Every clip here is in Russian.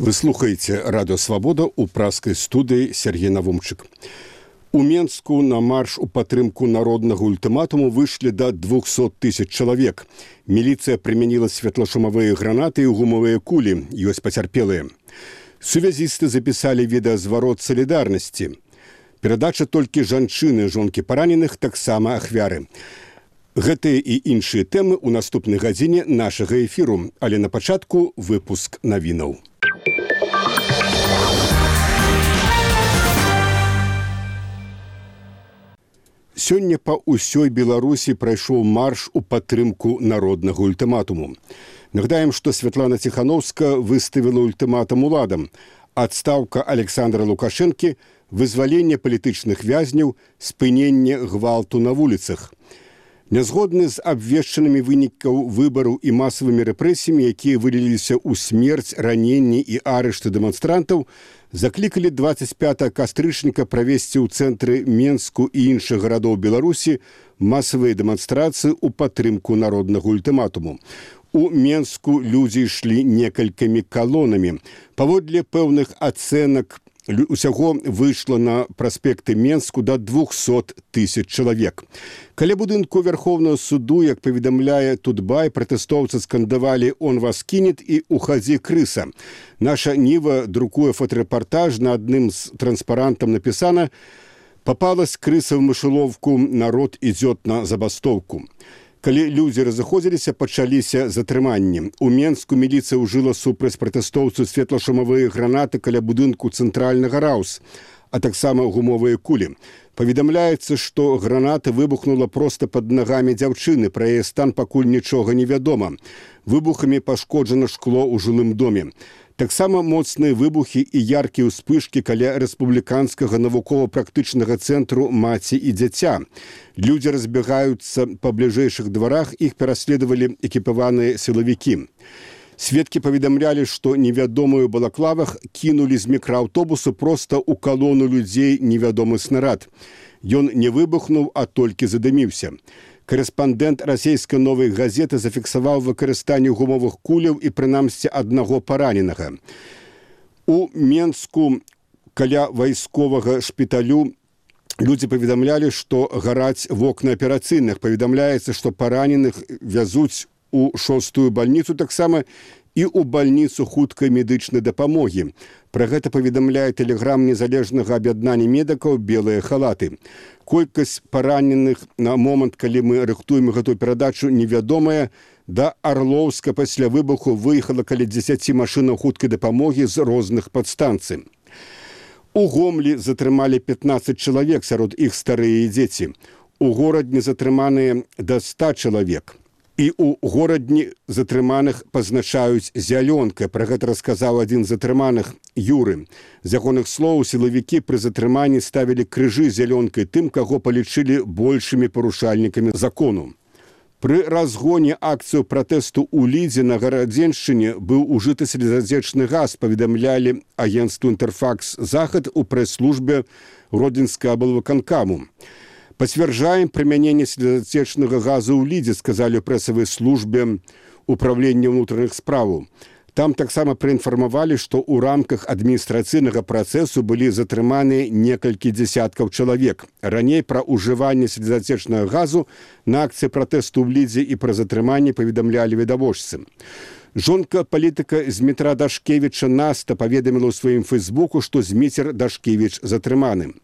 Вы слухаеце радыё «Свабода» ў праскай студыі Сергей Навумчык. У Менску на марш у падтрымку народнага ультыматуму выйшлі да 200 000 чалавек. Міліцыя прымяніла светлашумавыя гранаты і гумавыя кулі, ёсць пацярпелыя. Сувязісты запісалі відэазварот салідарнасці. Перадача толькі жанчыны, жонкі параненых, таксама ахвяры. Гэтыя і іншыя тэмы ў наступнай гадзіне нашага эфіру, але на пачатку выпуск навінаў. Сёння па ўсёй Беларусі прайшоў марш у падтрымку народнага ультыматуму. Нагадаем, што Святлана Ціхановская выставіла ультыматум уладам: адстаўка Александра Лукашэнкі, вызваленне палітычных вязняў, спыненне гвалту на вуліцах. Нязгодны з абвешчанымі вынікаў выбараў і масавымі рэпрэсіямі, якія выліліся ў смерць, раненні і арышты дэманстрантаў, заклікалі 25 кастрычніка правесці ў цэнтры Менску і іншых гарадоў Беларусі масавыя дэманстрацыі ў падтрымку народнага ультыматуму. У Менску людзі ішлі некалькімі калонамі. Паводле пэўных ацэнак, усяго выйшла на праспекты Менску да 200 000 чалавек. Каля будынку Верховного суду, як паведамляе Тутбай, пратэстоўцы скандавалі «Он вас кинет» і «Уходи, крыса». Наша Нива друкуе фоторепортаж, на адным з транспарантам напісана: «Попалась крыса в мышеловку, народ идет на забастовку». Калі людзі разыходзіліся, пачаліся затрыманні. У Менску міліцыя ўжыла супраць пратэстоўцаў светлашумавыя гранаты каля будынку цэнтральнага Раус, а таксама гумовыя кулі. Паведамляецца, што граната выбухнула проста пад нагамі дзяўчыны, пра яе стан пакуль нічога не вядома. Выбухамі пашкоджана шкло ў жылым доме. Таксама моцныя выбухі і яркія ўспышкі каля рэспубліканскага навукова-практычнага цэнтру «Маці і дзіця». Людзі разбягаюцца па бліжэйшых дварах, іх пераследавалі экіпаваныя сілавікі. Сведкі паведамлялі, што невядомыя ў балаклавах кінулі з мікрааўтобусу проста ў калону людзей невядомы снарад. Ён не выбухнуў, а толькі задыміўся. Карэспандэнт расійскай «Новай газеты» зафіксаваў выкарыстанне гумовых куляў і прынамсі аднаго параненага. У Менску каля вайсковага шпіталю людзі паведамлялі, што гараць вокны аперацыйных. Паведамляецца, што параненых вязуць у 6-ю бальніцу, таксама і ў бальніцу хуткай медычнай дапамогі. Пра гэта паведамляе тэлеграм незалежнага аб'яднання медыкаў «Белыя халаты». Колькасць параненых на момант, калі мы рыхтуем гэтую перадачу, невядомая. Да Арлоўска пасля выбуху выехала каля 10 машынаў хуткай дапамогі з розных падстанцый. У Гомлі затрымалі 15 чалавек, сярод іх старыя і дзеці. У горадні затрыманыя да 100 чалавек. І ў горадні затрыманых пазначаюць зялёнкай. Пра гэта расказаў адзін з затрыманых, Юры. З ягоных слоў, сілавікі пры затрыманні ставілі крыжы зялёнкай тым, каго палічылі большымі парушальнікамі закону. Пры разгоне акцыю пратэсту ў Лідзе на Гарадзеншчыне быў ужыты слезатечны газ, паведамлялі агенцтву «Інтэрфакс Захад» у прэс-службе Родзінскага аблвыканкаму. Пацвярджаем прымяненне слезатечнага газу ў Лідзе, сказалі ў прэсавай службе ўправлення ўнутраных справаў. Там таксама праінфармавалі, што ў рамках адміністрацыйнага працэсу былі затрыманыя некалькі дзясяткаў чалавек. Раней пра ўжыванне слезатечнага газу на акцыі пратэсту ў Лідзе і пра затрыманне паведамлялі відавочцы. Жонка палітыка Змітра Дашкевіча Наста паведаміла ў сваім фэйсбуку, што Зміцер Дашкевіч затрыманы.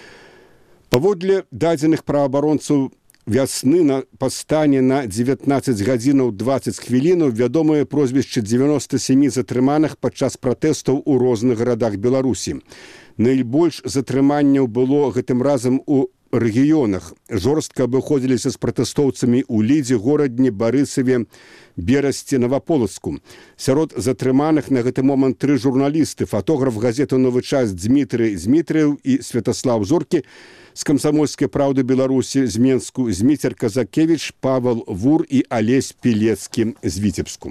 Паводле дадзеных праваабаронцаў вясны па стане на 19 гадзінаў 20 хвілінаў вядомыя прозвішчы 97 затрыманых падчас пратэстаў у розных гарадах Беларусі. Найбольш затрыманняў было гэтым разам у рэгіёнах. Жорстка абыходзіліся з пратэстоўцамі ў Лідзе, горадні, Барысаве, Берасці, Наваполацку. Сярод затрыманых на гэты момант 3 журналісты: фотограф газеты «Новы час» Дмітрый Змітрыеў і Святаслав Зоркі, з «Камсамольскай праўды Беларусі» з Менску, Зміцер Казакевіч, Павел Вур і Алесь Пілецкі з Віцебску.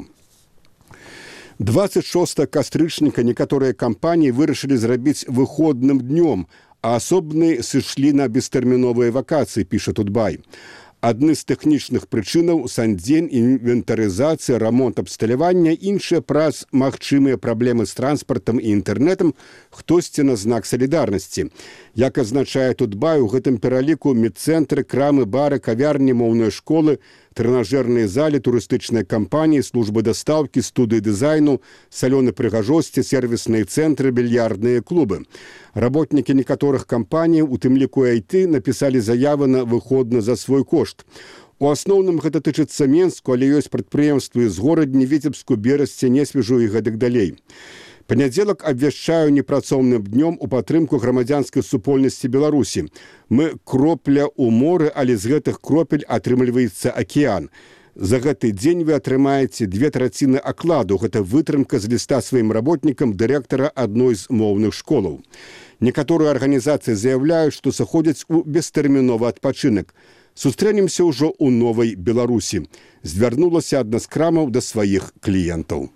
26 кастрычніка некаторыя кампаніі вырашылі зрабіць выходным днём, а асобныя сышлі на бестэрміновыя вакацыі, піша Тутбай. Адны з тэхнічных прычынаў сандзень, інвентарызацыя, рамонт абсталявання, іншыя праз магчымыя праблемы з транспартам і інтэрнэтам, хтосьці на знак салідарнасці. Як азначае Тутбай, у гэтым пераліку медцэнтры, крамы, бары, кавярні, моўныя школы, трэнажэрныя залі, турыстычныя кампаніі, службы дастаўкі, студыі дызайну, салёны прыгажосці, сервісныя цэнтры, більярдныя клубы. Работнікі некаторых кампаній, у тым ліку IT, напісалі заявы на выходны за свой кошт. У асноўным гэта тычыцца Менску, але ёсць прадпрыемствы з Горадні, Віцебску, Берасці, Несвежу і гэтак далей. Панядзелак абвяшчаю непрацоўным днём у падтрымку грамадзянскай супольнасці Беларусі. Мы кропля ў моры, але з гэтых кропель атрымліваецца акіян. За гэты дзень вы атрымаеце 2/3 акладу. Гэта вытрымка з ліста сваім работнікам дырэктара адной з моўных школаў. Некаторыя арганізацыі заяўляюць, што сыходзяць у бестэрміновы адпачынак. Сустрэнемся ўжо ў новай Беларусі. Звярнулася адна з крамаў да сваіх кліентаў.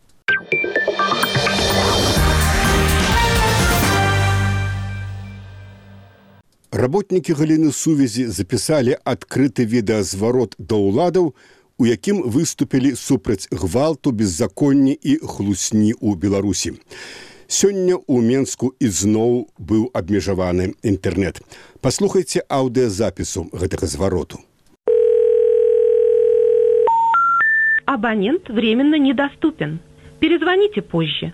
Работнікі галіны сувязі запісалі адкрыты відэазварот да ўладаў, у якім выступілі супраць гвалту, беззаконні і хлусні ў Беларусі. Сёння ў Менску ізноў быў абмежаваны інтэрнэт. Паслухайце аўдыёзапісу гэтага звароту. Абонент временно недоступен. Перезвоните позже.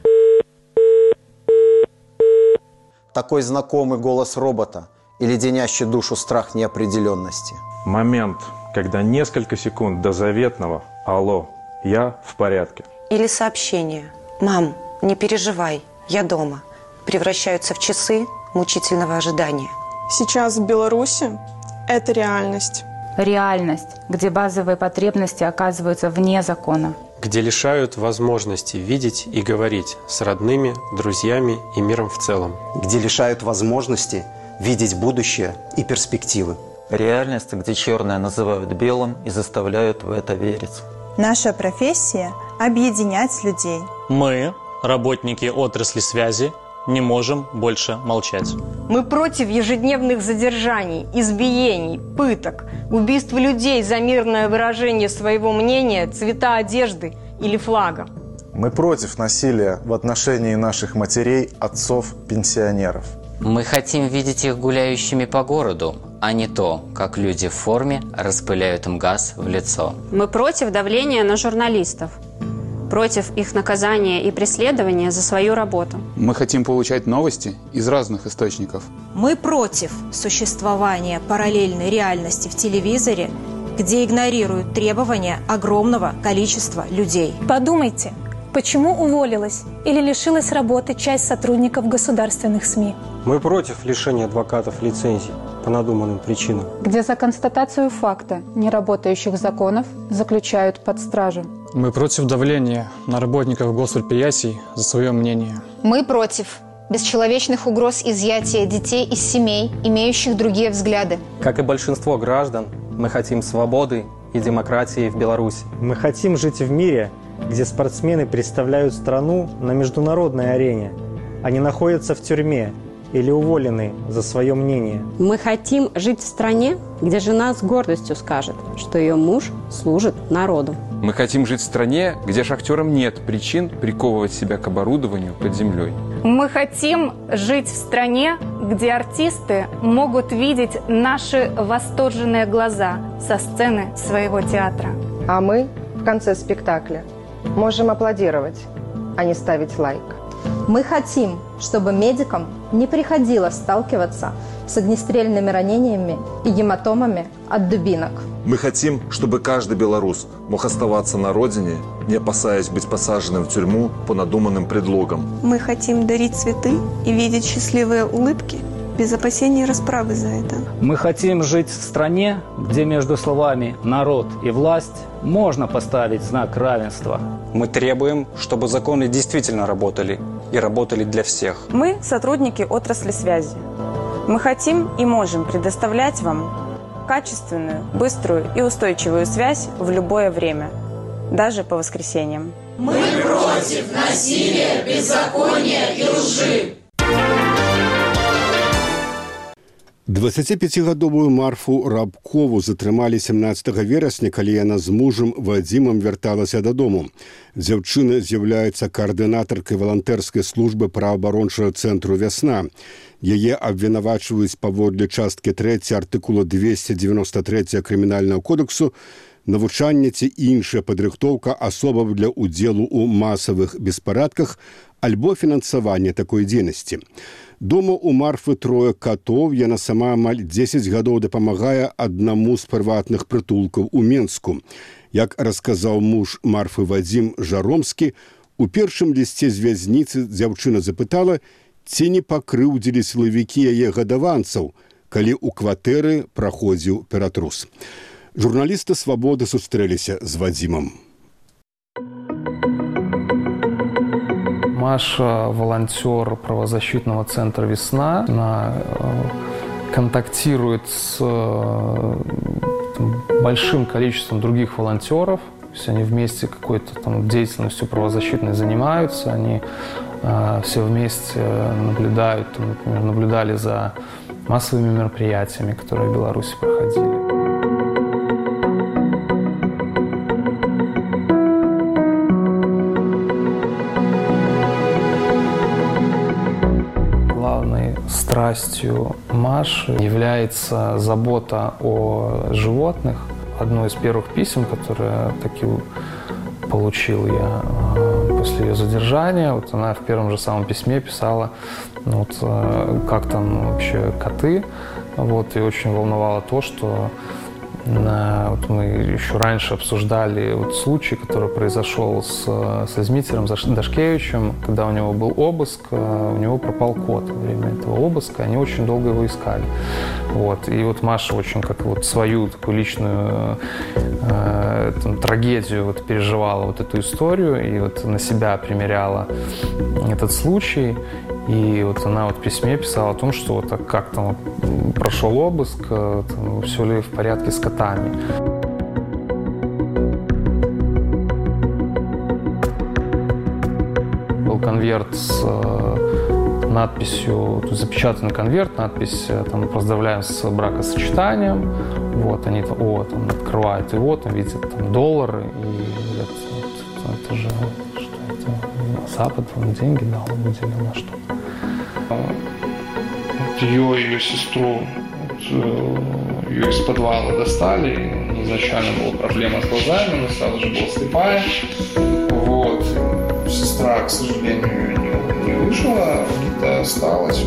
Такой знакомый голос робота и леденящий душу страх неопределенности. Момент, когда несколько секунд до заветного «Алло, я в порядке». Или сообщение «Мам, не переживай, я дома» превращаются в часы мучительного ожидания. Сейчас в Беларуси это реальность. Реальность, где базовые потребности оказываются вне закона. Где лишают возможности видеть и говорить с родными, друзьями и миром в целом. Где лишают возможности видеть будущее и перспективы. Реальность, где черное называют белым и заставляют в это верить. Наша профессия – объединять людей. Мы, работники отрасли связи, не можем больше молчать. Мы против ежедневных задержаний, избиений, пыток, убийств людей за мирное выражение своего мнения, цвета одежды или флага. Мы против насилия в отношении наших матерей, отцов, пенсионеров. Мы хотим видеть их гуляющими по городу, а не то, как люди в форме распыляют им газ в лицо. Мы против давления на журналистов, против их наказания и преследования за свою работу. Мы хотим получать новости из разных источников. Мы против существования параллельной реальности в телевизоре, где игнорируют требования огромного количества людей. Подумайте, почему уволилась или лишилась работы часть сотрудников государственных СМИ? Мы против лишения адвокатов лицензий по надуманным причинам. Где за констатацию факта неработающих законов заключают под стражу. Мы против давления на работников госпредприятий за свое мнение. Мы против бесчеловечных угроз изъятия детей из семей, имеющих другие взгляды. Как и большинство граждан, мы хотим свободы и демократии в Беларуси. Мы хотим жить в мире, где спортсмены представляют страну на международной арене, а не находятся в тюрьме или уволены за свое мнение. Мы хотим жить в стране, где жена с гордостью скажет, что ее муж служит народу. Мы хотим жить в стране, где шахтерам нет причин приковывать себя к оборудованию под землей. Мы хотим жить в стране, где артисты могут видеть наши восторженные глаза со сцены своего театра. А мы в конце спектакля можем аплодировать, а не ставить лайк. Мы хотим, чтобы медикам не приходилось сталкиваться с огнестрельными ранениями и гематомами от дубинок. Мы хотим, чтобы каждый белорус мог оставаться на родине, не опасаясь быть посаженным в тюрьму по надуманным предлогам. Мы хотим дарить цветы и видеть счастливые улыбки без опасений расправы за это. Мы хотим жить в стране, где между словами «народ» и «власть» можно поставить знак равенства. Мы требуем, чтобы законы действительно работали и работали для всех. Мы сотрудники отрасли связи. Мы хотим и можем предоставлять вам качественную, быструю и устойчивую связь в любое время, даже по воскресеньям. Мы против насилия, беззакония и лжи. 25гадовую Марфу Рабкову затрымалі 17 верасня, калі яна з мужам Вадзімам вярталася дадому. Дзяўчына з'яўляецца каардынатаркай валантэрскай службы праваабарончага цэнтру «Вясна». Яе абвінавачваюць паводле часткі 3 артыкула 293 Крымінальнага кодексу навучанне ці іншая падрыхтоўка асобам для ўдзелу ў масавых беспарадках альбо фінансаванне такой дзейнасці. Дома у Марфы 3 катоў, яна сама амаль 10 гадоў дапамагае аднаму з прыватных прытулкаў у Менску. Як расказаў муж Марфы Вадзім Жаромскі, у першым лісце з вязніцы дзяўчына запытала, ці не пакрыўдзілі сілавікі яе гадаванцаў, калі ў кватэры праходзіў ператрус. Журналісты «Свабоды» сустрэліся з Вадзімам. Маша – волонтер правозащитного центра «Весна». Она контактирует с большим количеством других волонтеров. То есть они вместе какой-то там деятельностью правозащитной занимаются. Они все вместе наблюдают, например, наблюдали за массовыми мероприятиями, которые в Беларуси проходили. Страстью Маши является забота о животных. Одно из первых писем, которое таки получил я после ее задержания, вот она в первом же самом письме писала, как там вообще коты, и очень волновало то, что мы еще раньше обсуждали случай, который произошел с Змитером Дашкевичем, когда у него был обыск, у него пропал кот во время этого обыска, они очень долго его искали. И Маша очень свою такую личную трагедию переживала эту историю и на себя примеряла этот случай. И она в письме писала о том, что как там прошел обыск, все ли в порядке с котами. Был конверт с надписью, запечатанный конверт, надпись «Поздравляем с бракосочетанием». Они открывают его, видят доллары и говорят, это же что это? Запад вам деньги дал, выделил на что. Ее и ее сестру ее из подвала достали. Изначально была проблема с глазами, она сразу же была слепая. Сестра, к сожалению, не выжила, осталась.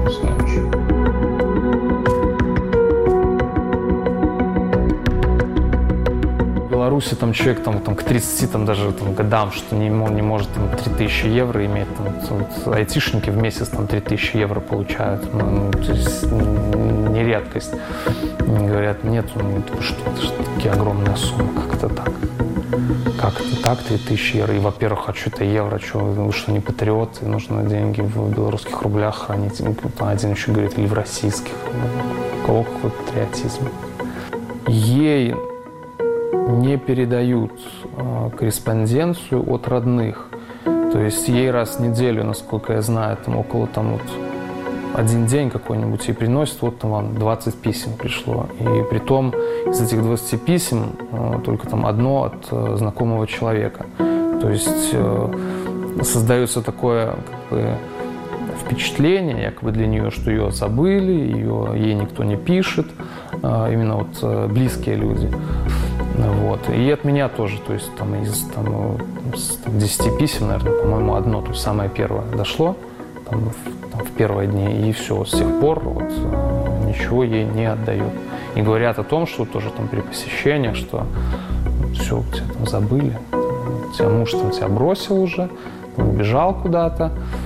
В Беларуси человек к 30 даже годам, что не может 3000 евро иметь, айтишники в месяц 3000 евро получают, то есть не редкость. Говорят, нет, что это же такие огромные суммы, как это так? Как это так, 3000 евро? И, во-первых, а что это евро? Вы что, не патриоты? Нужно деньги в белорусских рублях хранить. Один еще говорит, или в российских. У кого какой патриотизм? Ей не передают корреспонденцию от родных. То есть ей раз в неделю, насколько я знаю, около один день какой-нибудь ей приносят, вам 20 писем пришло. И притом из этих 20 писем только одно от знакомого человека. То есть создается такое впечатление, якобы для нее, что ее забыли, ей никто не пишет, именно близкие люди. И от меня тоже, то есть из 10 писем, наверное, по-моему, одно, то есть самое первое дошло в первые дни, и все, с тех пор ничего ей не отдают. И говорят о том, что тоже при посещениях, что все, тебя забыли, тебя муж тебя бросил уже, убежал куда-то.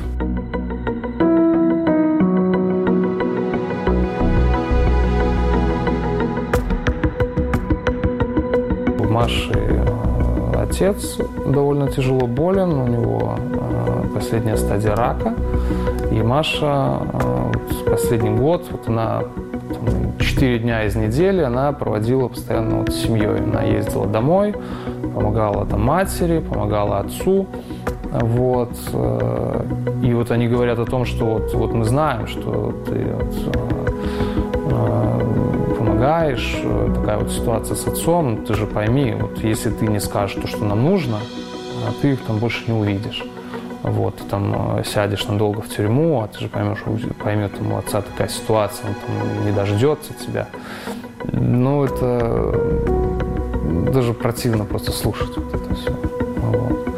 У Маши отец довольно тяжело болен, у него последняя стадия рака. И Маша последний год, она 4 дня из недели она проводила постоянно с семьей. Она ездила домой, помогала матери, помогала отцу. И они говорят о том, что мы знаем, что ты помогаешь, такая вот ситуация с отцом, ты же пойми, вот если ты не скажешь то, что нам нужно, ты их там больше не увидишь. Вот, ты там сядешь надолго в тюрьму, а ты же поймет там, у отца такая ситуация, он там не дождется тебя. Ну, это даже противно просто слушать вот это все. Вот.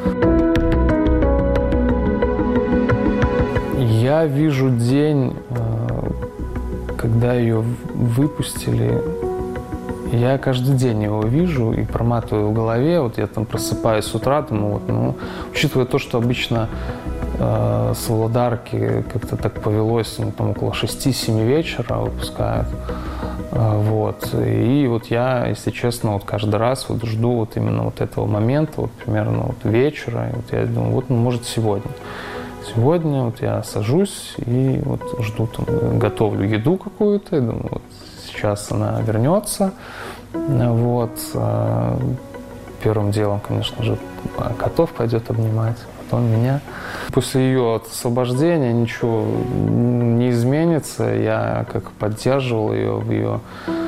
Я вижу день, когда ее выпустили. Я каждый день его вижу и проматываю в голове. Вот я там просыпаюсь с утра, думаю, вот, ну, учитывая то, что обычно с Володарки как-то так повелось, ну, там около 6-7 вечера выпускают. Вот. И вот я, если честно, вот каждый раз вот жду вот именно вот этого момента, вот примерно вот вечера. И вот я думаю, вот, ну, может, сегодня. Сегодня вот я сажусь и вот жду, там, готовлю еду какую-то, и думаю, вот сейчас она вернется. Вот. Первым делом, конечно же, котов пойдет обнимать, потом меня. После ее освобождения ничего не изменится. Я как поддерживал ее в ее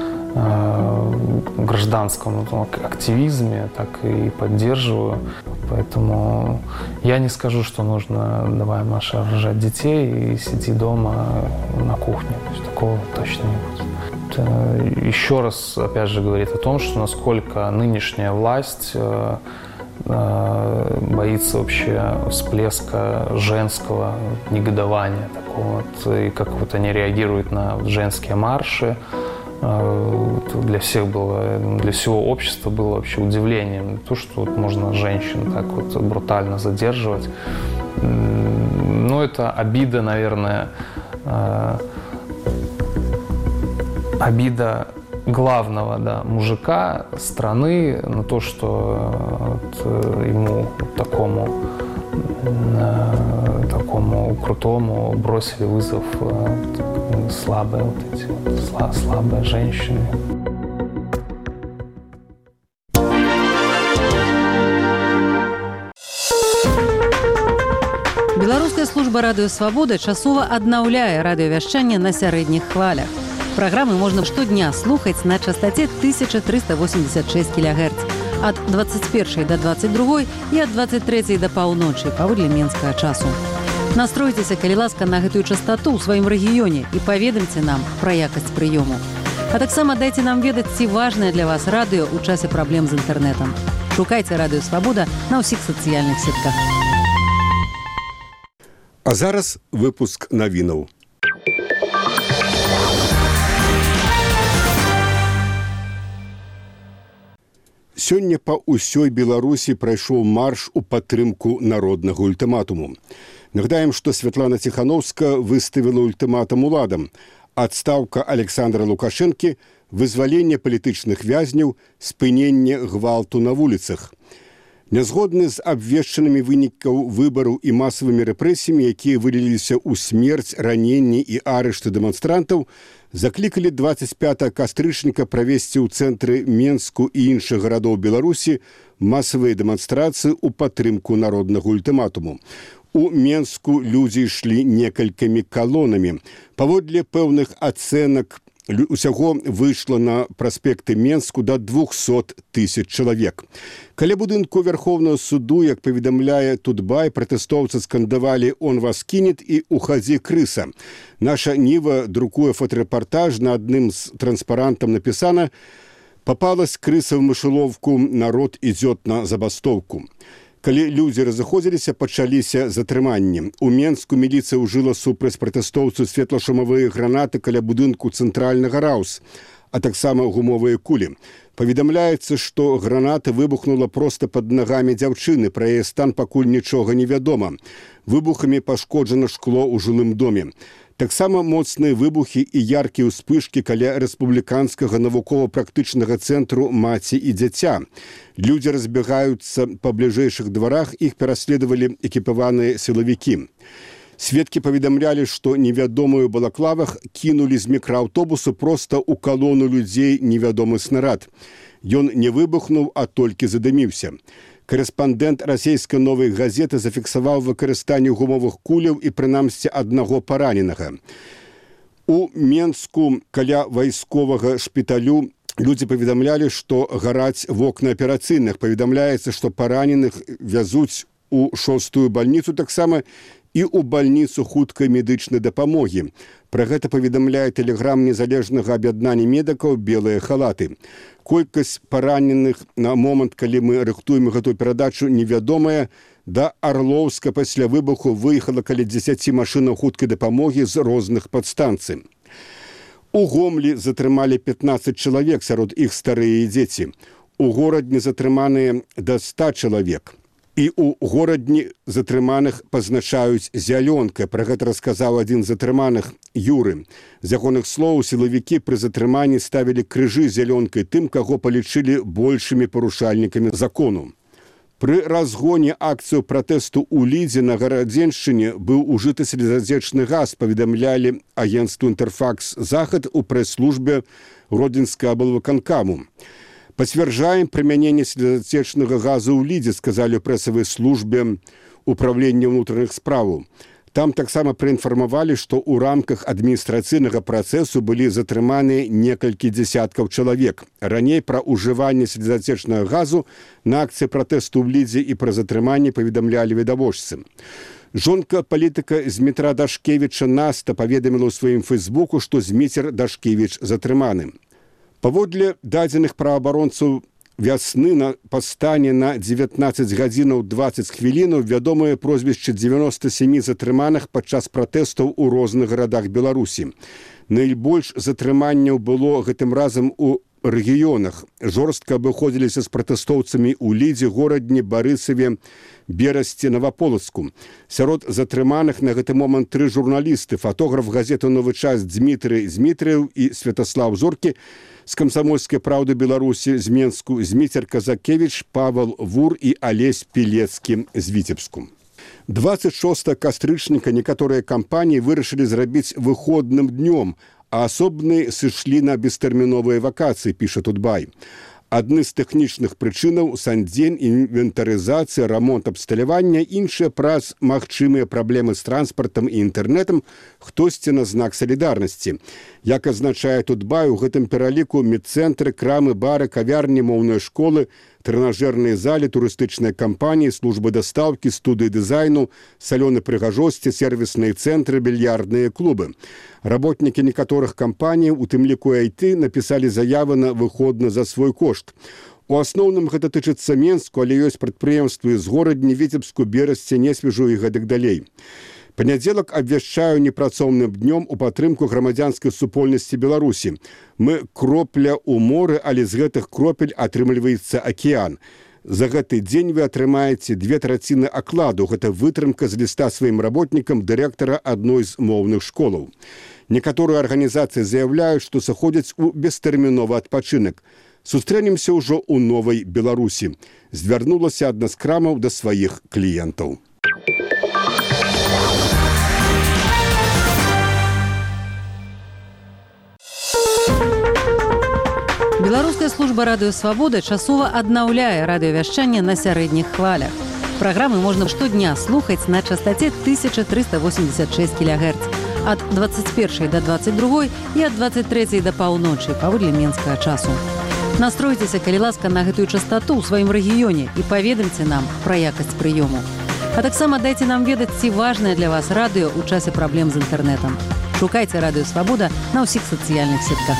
гражданском активизме, так и поддерживаю. Поэтому я не скажу, что нужно, давай, Маша, рожать детей и сиди дома на кухне. То есть такого точно не будет. Это еще раз, опять же, говорит о том, что насколько нынешняя власть боится вообще всплеска женского негодования такого, и как вот они реагируют на женские марши. Для всех было, для всего общества было вообще удивлением то, что вот можно женщин так вот брутально задерживать. Ну, это обида, наверное, обида главного, да, мужика страны на то, что вот ему такому крутому бросили вызов слабые вот эти вот, слабые женщины. Беларуская служба радыё Свабода часова аднаўляе радыёвяшчанне на сярэдніх хвалях. Праграмы можна штодня слухаць на частоце 1386 кГц ад 21 до 22 і ад 23 до паўночы паводле менскага часу. Настройцеся, калі ласка, на гэтую частоту ў сваім рэгіёне і паведамце нам пра якасць прыёму. А таксама дайце нам ведаць, ці важнае для вас радыё ў часе праблем з інтэрнэтам. Шукайце радыё Свабода на ўсіх сацыяльных сетках. А зараз выпуск навінаў. Сёння па ўсёй Беларусі прайшоў марш у падтрымку народнага ультыматуму. Нагадаем, што Святлана Ціхановска выставіла ультыматум уладам: адстаўка Александра Лукашэнкі, вызваленне палітычных вязняў, спыненне гвалту на вуліцах. Нязгодны з абвешчанымі вынікаў выбараў і масавымі рэпрэсіямі, якія выліліся ў смерць, раненні і арышты дэманстрантаў, заклікалі 25 кастрычніка правесці ў цэнтры Менску і іншых гарадоў Беларусі масавыя дэманстрацыі ў падтрымку народнага ультыматуму. У Менску людзі ішлі некалькімі калонамі. Паводле пэўных ацэнак, усяго выйшла на праспекты Менску да 200 000 чалавек. Каля будынку Верховного суду, як паведамляе Тутбай, пратэстоўцы скандавалі «Он вас кинет» і «Уходи, крыса». Наша Нива друкуе фоторепортаж, на адным з транспарантам напісана «Попалась крыса в мышеловку, народ идет на забастовку». Калі людзі разыходзіліся, пачаліся затрыманні. У Менску міліцыя ўжыла супраць пратэстоўцаў светла-шумавыя гранаты каля будынку цэнтральнага Раус, а таксама гумовыя кулі. Паведамляецца, што граната выбухнула проста пад нагамі дзяўчыны, пра яе стан пакуль нічога не вядома. Выбухамі пашкоджана шкло ў жылым доме. Таксама моцныя выбухі і яркія ўспышкі каля рэспубліканскага навукова-практычнага цэнтру «Маці і дзіця». Людзі разбягаюцца па бліжэйшых дварах, іх пераследавалі экіпаваныя сілавікі. Сведкі паведамлялі, што невядомыя ў балаклавах кінулі з мікрааўтобусу проста ў калону людзей невядомы снарад. Ён не выбухнуў, а толькі задыміўся. Корэспандэнт расійскай «Новай газеты» зафіксаваў выкарыстанне гумовых куляў і, прынамсі, аднаго параненага. У Менску каля вайсковага шпіталю людзі паведамлялі, што гараць вокны аперацыйных. Паведамляецца, што параненых вязуць у 6-ю бальніцу, таксама і ў бальніцу хуткай медычнай дапамогі. Пра гэта паведамляе тэлеграм незалежнага аб'яднання медыкаў «Белыя халаты». Колькасць параненых на момант, калі мы рыхтуем гэтую перадачу, невядомая. Да Арлоўска пасля выбуху выехала каля 10 машынаў хуткай дапамогі з розных падстанцый. У Гомлі затрымалі 15 чалавек, сярод іх старыя дзеці. У горадні затрыманыя да 100 чалавек. І ў горадні затрыманых пазначаюць зялёнкай. Пра гэта расказаў адзін з затрыманых Юры. З ягоных слоў, сілавікі пры затрыманні ставілі крыжы зялёнкай тым, каго палічылі большымі парушальнікамі закону. Пры разгоне акцыю пратэсту ў Лідзе на Гарадзеншчыне быў ужыты слезазечны газ, паведамлялі агенцтву «Інтэрфакс Захад» у прэс-службе Родзінскага аблвыканкаму. Пацвярджаем прымяненне слезазечнага газу ў Лідзе, сказалі ў прэсавай службе ўправлення ўнутраных спраў. Там таксама праінфармавалі, што ў рамках адміністрацыйнага працэсу былі затрыманы некалькі дзесяткаў чалавек. Раней пра ўжыванне слезазечнага газу на акцыі пратэсту ў Лідзе і пра затрыманне паведамлялі відавочцы. Жонка палітыка Змітра Дашкевіча Наста паведаміла ў сваім фэйсбуку, што Зміцер Дашкевіч затрыманы. Паводле дадзеных праваабаронцаў вясны на пастане на 19 гадзінаў 20 хвілінаў вядомыя прозвішчы 97 затрыманых падчас пратэстаў у розных гарадах Беларусі. Найбольш затрыманняў было гэтым разам у рэгіёнах. Жорстка абыходзіліся з пратэстоўцамі ў Лідзе, горадні, Барысаве, Берасці, Наваполацку. Сярод затрыманых на гэты момант 3 журналісты, фотограф газеты «Новы час» Дмітрый Змітрыеў і Святаслав Зоркі, з «Камсамольскай праўды Беларусі» з Менску, Зміцер Казакевіч, Павел Вур і Алесь Пілецкі з Віцебску. 26 кастрычніка некаторыя кампаніі вырашылі зрабіць выходным днём, а асобныя сышлі на бестэрміновыя вакацыі, піша Тутбай. Адны з тэхнічных прычынаў – сандзень, інвентарызацыя, рамонт абсталявання, іншыя праз магчымыя праблемы з транспартам і інтэрнэтам, хтосьці на знак салідарнасці. Як азначае Тутбай, у гэтым пераліку медцэнтры, крамы, бары, кавярні, моўныя школы, трэнажэрныя залі, турыстычныя кампаніі, службы дастаўкі, студыі дызайну, салёны прыгажосці, сервісныя цэнтры, більярдныя клубы. Работнікі некаторых кампаній, у тым ліку IT, напісалі заявы на выходны за свой кошт. У асноўным гэта тычыцца Менску, але ёсць прадпрыемствы з горадні, Віцебску, Берасці, Несвежу і гэтак далей. Панядзелак абвяшчаю непрацоўным днём у падтрымку грамадзянскай супольнасці Беларусі. Мы кропля ў моры, але з гэтых кропель атрымліваецца акіян. За гэты дзень вы атрымаеце 2/3 акладу. Гэта вытрымка з ліста сваім работнікам дырэктара адной з моўных школаў. Некаторыя арганізацыі заяўляюць, што сыходзяць у бестэрміновы адпачынак. Сустрэнемся ўжо ў Новай Беларусі. Звярнулася адна з крамаў да сваіх кліентаў. Беларуская служба радыё «Свабода» часова аднаўляе радыёвяшчанне на сярэдніх хвалях. Праграмы можна штодня слухаць на частаце 1386 кГц ад 21 до 22 і ад 23 да паўночы паводле менскага часу. Настройцеся, калі ласка, на гэтую частату ў сваім рэгіёне і паведамце нам пра якасць прыёму. А таксама дайце нам ведаць, ці важнае для вас радыё ў часе праблем з інтэрнэтам. Шукайце радыё «Свабода» на ўсіх сацыяльных сетках.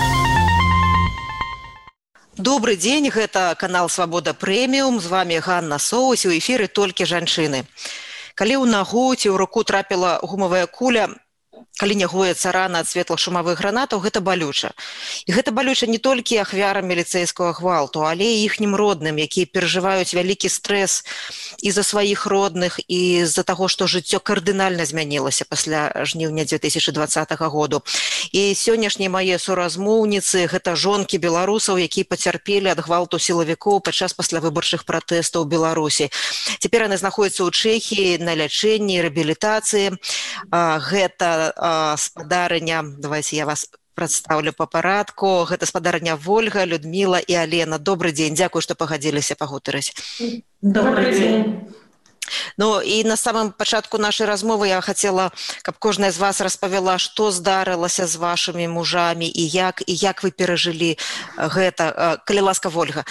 Добрый дзень, гэта канал «Свабода Прэміум». З вами Ганна Соус, у эфіры толькі жанчыны. Калі ў нагу ці ў руку трапіла гумавая куля, калі не гоецца рана ад светла-шумавых гранатаў, гэта балюча. І гэта балюча не толькі ахвярам міліцэйскага гвалту, але і іхнім родным, якія перажываюць вялікі стрэс і за сваіх родных, і з-за таго, што жыццё кардынальна змянілася пасля жніўня 2020 году. І сённяшнія мае суразмоўніцы – гэта жонкі беларусаў, якія пацярпелі ад гвалту сілавікоў падчас паслявыбарчых пратэстаў у Беларусі. Цяпер яны знаходзяцца ў Чэхіі на лячэнні, рэабілітацыі. Гэта спадарыня, давайте я вас прадстаўлю па парадку. Гэта спадарыня Вольга, Людміла і Алена. Добрый дзень, дзякую, што пагадзіліся пагутарыць. Добрый дзень. Ну і на самым пачатку нашай размовы я хацела, каб кожная з вас распавяла, што здарылася з вашымі мужамі і як вы перажылі гэта. Калі ласка, Ольга.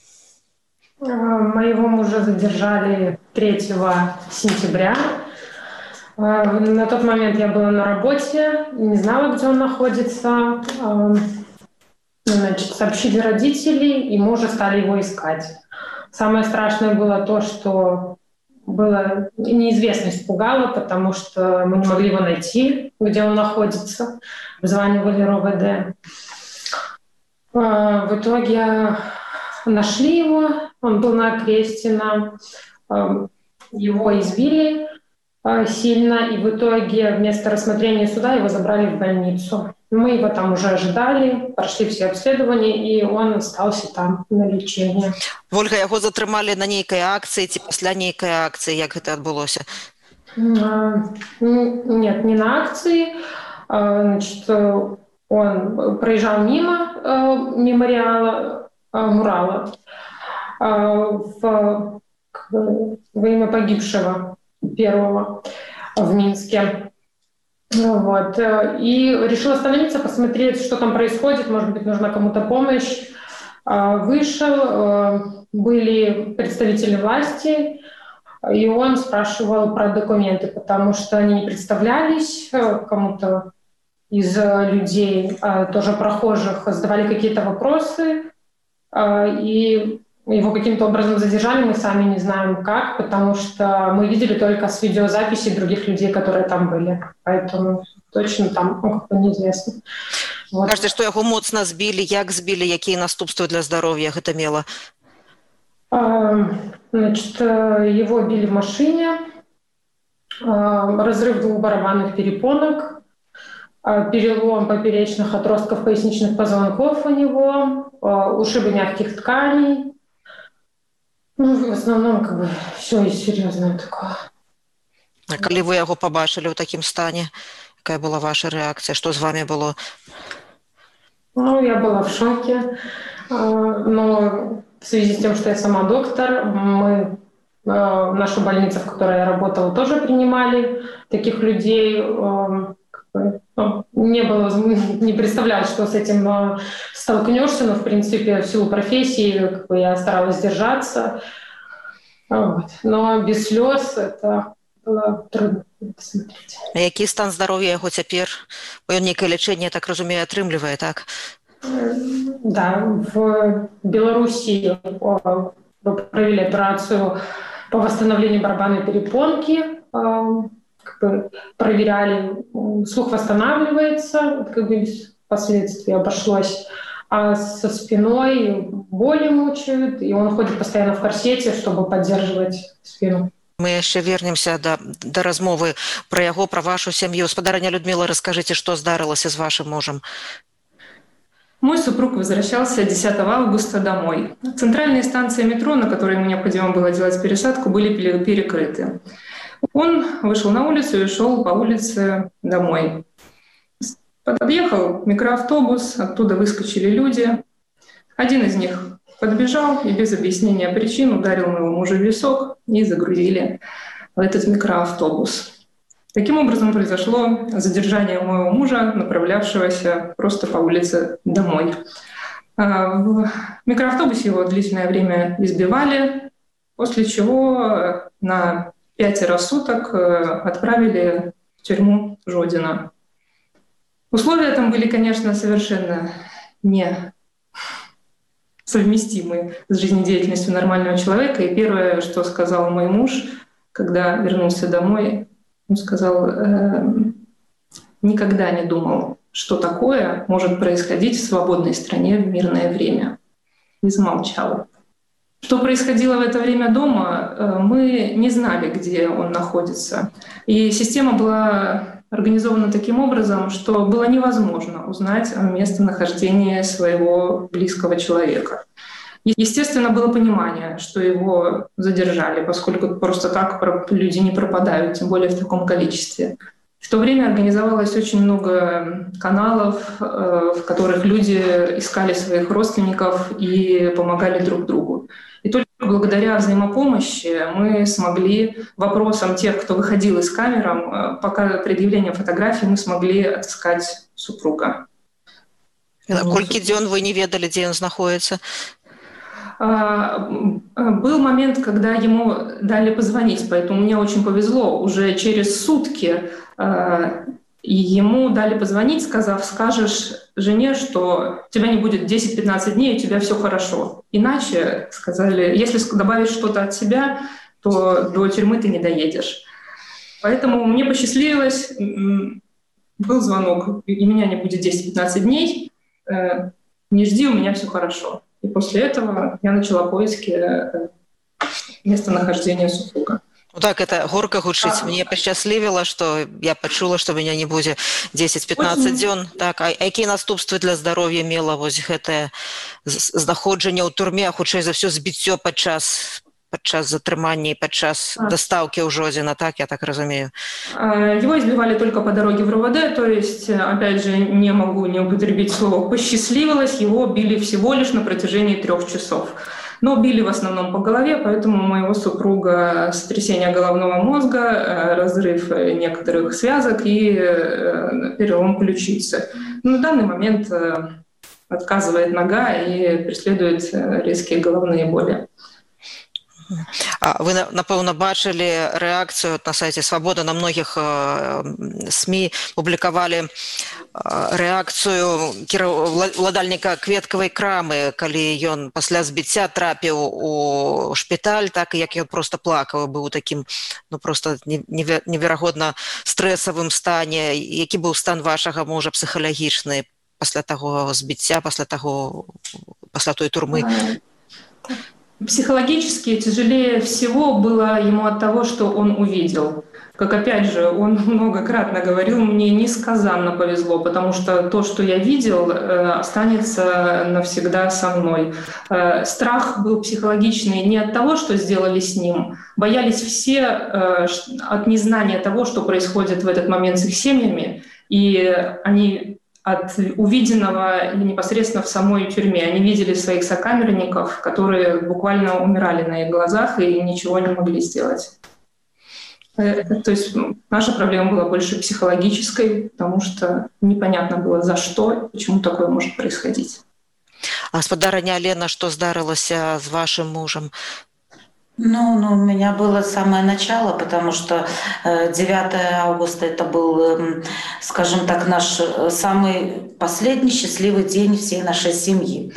Моего мужа задержали 3 сентября. На тот момент я была на работе, не знала, где он находится. Значит, сообщили родители, и мы уже стали его искать. Самое страшное было то, что неизвестность пугала, потому что мы не могли его найти, где он находится. Вызванивали РОВД. В итоге нашли его, он был на Окрестина, его избили сильно, и в итоге вместо рассмотрения суда его забрали в больницу. Мы его там уже ожидали, прошли все обследования, и он остался там на лечении. Ольга, яго затрымалі на нейкай акцыі ці пасля нейкай акцыі, як гэта адбылося? Нет, не на акции. Значит, он проезжал мимо мемориала, мурала во имя погибшего первого в Минске. Вот. И решил остановиться, посмотреть, что там происходит, может быть, нужна кому-то помощь. Вышел, были представители власти, и он спрашивал про документы, потому что они не представлялись, кому-то из людей, тоже прохожих, задавали какие-то вопросы, и его каким-то образом задержали, мы сами не знаем как, потому что мы видели только с видеозаписи других людей, которые там были. Поэтому точно там неизвестно. Вот. Кажется, что его моцна збили, як збили, какие наступства для здоровья это имело? Значит, его били в машине, разрыв 2 барабанных перепонок, перелом поперечных отростков поясничных позвонков у него, ушибы мягких тканей. Ну, в основном, все серьезное такое. А коли вы его побачили в таком стане, какая была ваша реакция? Что с вами было? Ну, я была в шоке. Но в связи с тем, что я сама доктор, мы нашу больницу, в которой я работала, тоже принимали таких людей. Не представляла, что с этим столкнешься, но, в принципе, в силу профессии я старалась держаться. Вот. Но без слез это было трудно посмотреть. А який стан здоров'я його тепер? Бо він некое лечение, я так розумію, отримлює, так? Да, в Беларуси провели операцию по восстановлению барабанной перепонки, проверяли, слух восстанавливается, без последствий обошлось, а со спиной боли мучают, и он ходит постоянно в корсете, чтобы поддерживать спину. Мы еще вернемся до размовы про его, про вашу семью. Господарыня Людмила, расскажите, что здарылося с вашим мужем? Мой супруг возвращался 10 августа домой. Центральные станции метро, на которые ему необходимо было делать пересадку, были перекрыты. Он вышел на улицу и шел по улице домой. Подъехал микроавтобус, оттуда выскочили люди. Один из них подбежал и без объяснения причин ударил моего мужа в висок и загрузили в этот микроавтобус. Таким образом произошло задержание моего мужа, направлявшегося просто по улице домой. В микроавтобусе его длительное время избивали, после чего на 5 суток отправили в тюрьму Жодино. Условия там были, конечно, совершенно не совместимы с жизнедеятельностью нормального человека. И первое, что сказал мой муж, когда вернулся домой, он сказал, никогда не думал, что такое может происходить в свободной стране в мирное время. И замолчал. Что происходило в это время дома, мы не знали, где он находится. И система была организована таким образом, что было невозможно узнать о местонахождении своего близкого человека. Естественно, было понимание, что его задержали, поскольку просто так люди не пропадают, тем более в таком количестве. В то время организовалось очень много каналов, в которых люди искали своих родственников и помогали друг другу. И только благодаря взаимопомощи мы смогли вопросам тех, кто выходил из камер, пока предъявления фотографий, мы смогли отыскать супруга. Колькі дзён вы не ведали, где он находится? Был момент, когда ему дали позвонить, поэтому мне очень повезло. Уже через сутки ему дали позвонить, сказав: скажешь жене, что тебя не будет 10-15 дней, у тебя все хорошо. Иначе, сказали, если добавить что-то от себя, то до тюрьмы ты не доедешь. Поэтому мне посчастливилось, был звонок, и меня не будет 10-15 дней, не жди, у меня все хорошо. И после этого я начала поиски местонахождения супруга. Ну так, это горка гучыць. Мне пашчаслівіла, што я пачула, што меня не будзе 10-15 дзён. Так, а якія наступствы для здароўя мела вось гэтае знаходжанне ў турме, а хутчэй за ўсё збіццё падчас затрымання і падчас дастаўкі ў Жодзіна, так, я так разумею? Его избивали только по дороге в РОВД, то есть, опять же, не могу не употребить слово «посчастливилось», его били всего лишь на протяжении 3 часов. Но били в основном по голове, поэтому у моего супруга сотрясение головного мозга, разрыв некоторых связок и перелом ключицы. На данный момент отказывает нога и преследует резкие головные боли. Вы, напэўна, бачылі рэакцыю на сайце «Свабода», на многіх СМІ публікавалі рэакцыю ўладальніка кветкавай крамы, калі ён пасля збіцця трапіў у шпіталь, так і як ён проста плакаў, быў у такім проста неверагодна стрэсавым стане. Які быў стан вашага мужа псіхалагічны пасля таго збіцця, пасля той турмы? Психологически тяжелее всего было ему от того, что он увидел. Как, опять же, он многократно говорил, мне несказанно повезло, потому что то, что я видел, останется навсегда со мной. Страх был психологичный не от того, что сделали с ним. Боялись все от незнания того, что происходит в этот момент с их семьями, и они от увиденного непосредственно в самой тюрьме. Они видели своих сокамерников, которые буквально умирали на их глазах и ничего не могли сделать. То есть наша проблема была больше психологической, потому что непонятно было, за что, почему такое может происходить. Гаспадарыня Алена, что здарылася с вашим мужем? Ну, у меня было самое начало, потому что 9 августа это был, скажем так, наш самый последний счастливый день всей нашей семьи.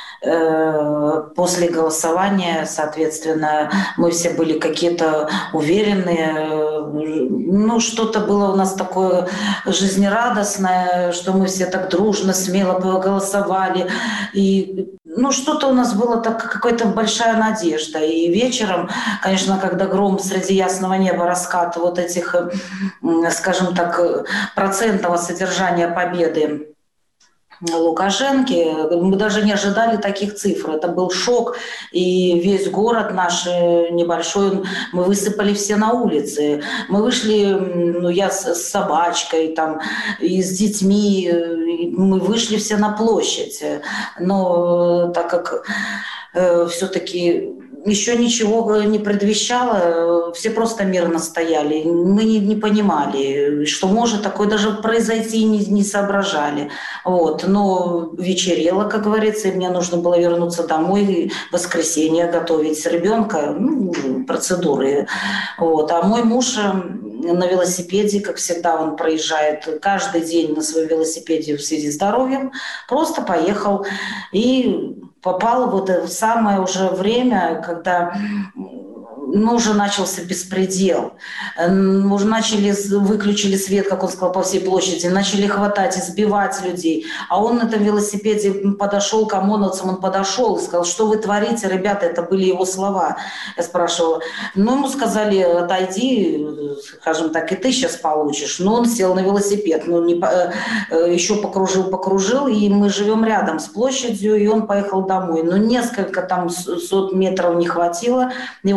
После голосования, соответственно, мы все были какие-то уверенные. Ну, что-то было у нас такое жизнерадостное, что мы все так дружно, смело голосовали. И, что-то у нас было так, какая-то большая надежда. И вечером, конечно, когда гром среди ясного неба раскатывает этих, скажем так, процентного содержания победы Лукашенко, мы даже не ожидали таких цифр. Это был шок, и весь город наш небольшой, мы высыпали все на улицы. Мы вышли, я с собачкой, там, и с детьми, мы вышли все на площадь. Но так как все-таки еще ничего не предвещало, все просто мирно стояли. Мы не понимали, что может такое даже произойти, не соображали. Но вечерело, как говорится, и мне нужно было вернуться домой, в воскресенье готовить ребенка, процедуры. А мой муж на велосипеде, как всегда, он проезжает каждый день на своем велосипеде в связи с здоровьем, просто поехал и попал в самое уже время, когда уже начался беспредел. Уже выключили свет, как он сказал, по всей площади, начали хватать, избивать людей. А он на этом велосипеде подошел к ОМОНовцам, он подошел и сказал: что вы творите, ребята, это были его слова. Я спрашивала. Ему сказали: отойди, скажем так, и ты сейчас получишь. Он сел на велосипед, еще покружил, и мы живем рядом с площадью, и он поехал домой. Несколько там сот метров не хватило, его догнал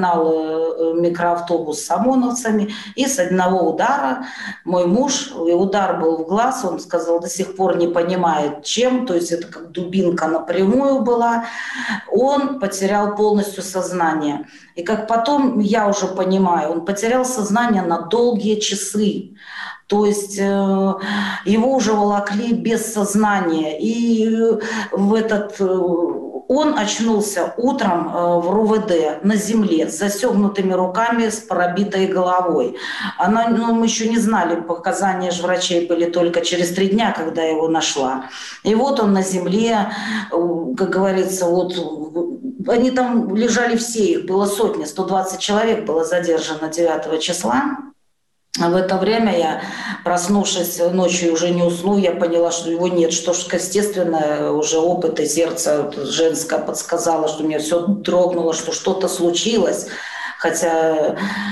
догнал микроавтобус с ОМОНовцами, и с одного удара мой муж, и удар был в глаз, он сказал, до сих пор не понимает, чем, то есть это как дубинка напрямую была, он потерял полностью сознание. И как потом я уже понимаю, он потерял сознание на долгие часы. То есть его уже волокли без сознания. И он очнулся утром в РУВД на земле с застегнутыми руками, с пробитой головой. Мы еще не знали, показания же врачей были только через 3 дня, когда я его нашла. И вот он на земле, как говорится, они там лежали все, их было сотни, 120 человек было задержано 9 числа. В это время я, проснувшись ночью, уже не усну, я поняла, что его нет. Что ж, естественно, уже опыт и сердце женское подсказало, что мне все дрогнуло, что что-то случилось. Хотя...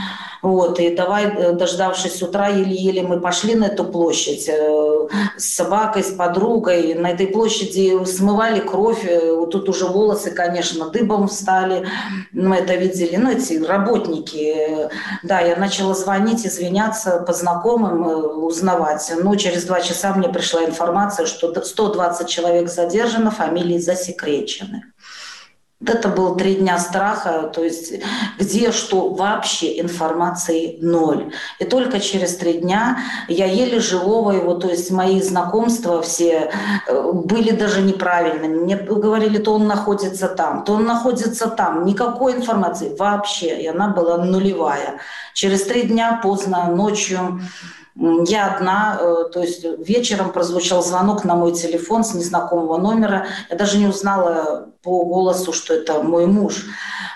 И давай, дождавшись утра, еле-еле мы пошли на эту площадь с собакой, с подругой. На этой площади смывали кровь. Тут уже волосы, конечно, дыбом встали. Мы это видели. Эти работники. Да, я начала звонить, извиняться по знакомым, узнавать. Через 2 часа мне пришла информация, что 120 человек задержано, фамилии засекречены. Это было 3 дня страха, то есть где что вообще информации 0. И только через 3 дня я еле живого его, то есть мои знакомства все были даже неправильными. Мне говорили, то он находится там, то он находится там. Никакой информации вообще, и она была нулевая. Через 3 дня поздно ночью я одна, то есть вечером прозвучал звонок на мой телефон с незнакомого номера. Я даже не узнала по голосу, что это мой муж.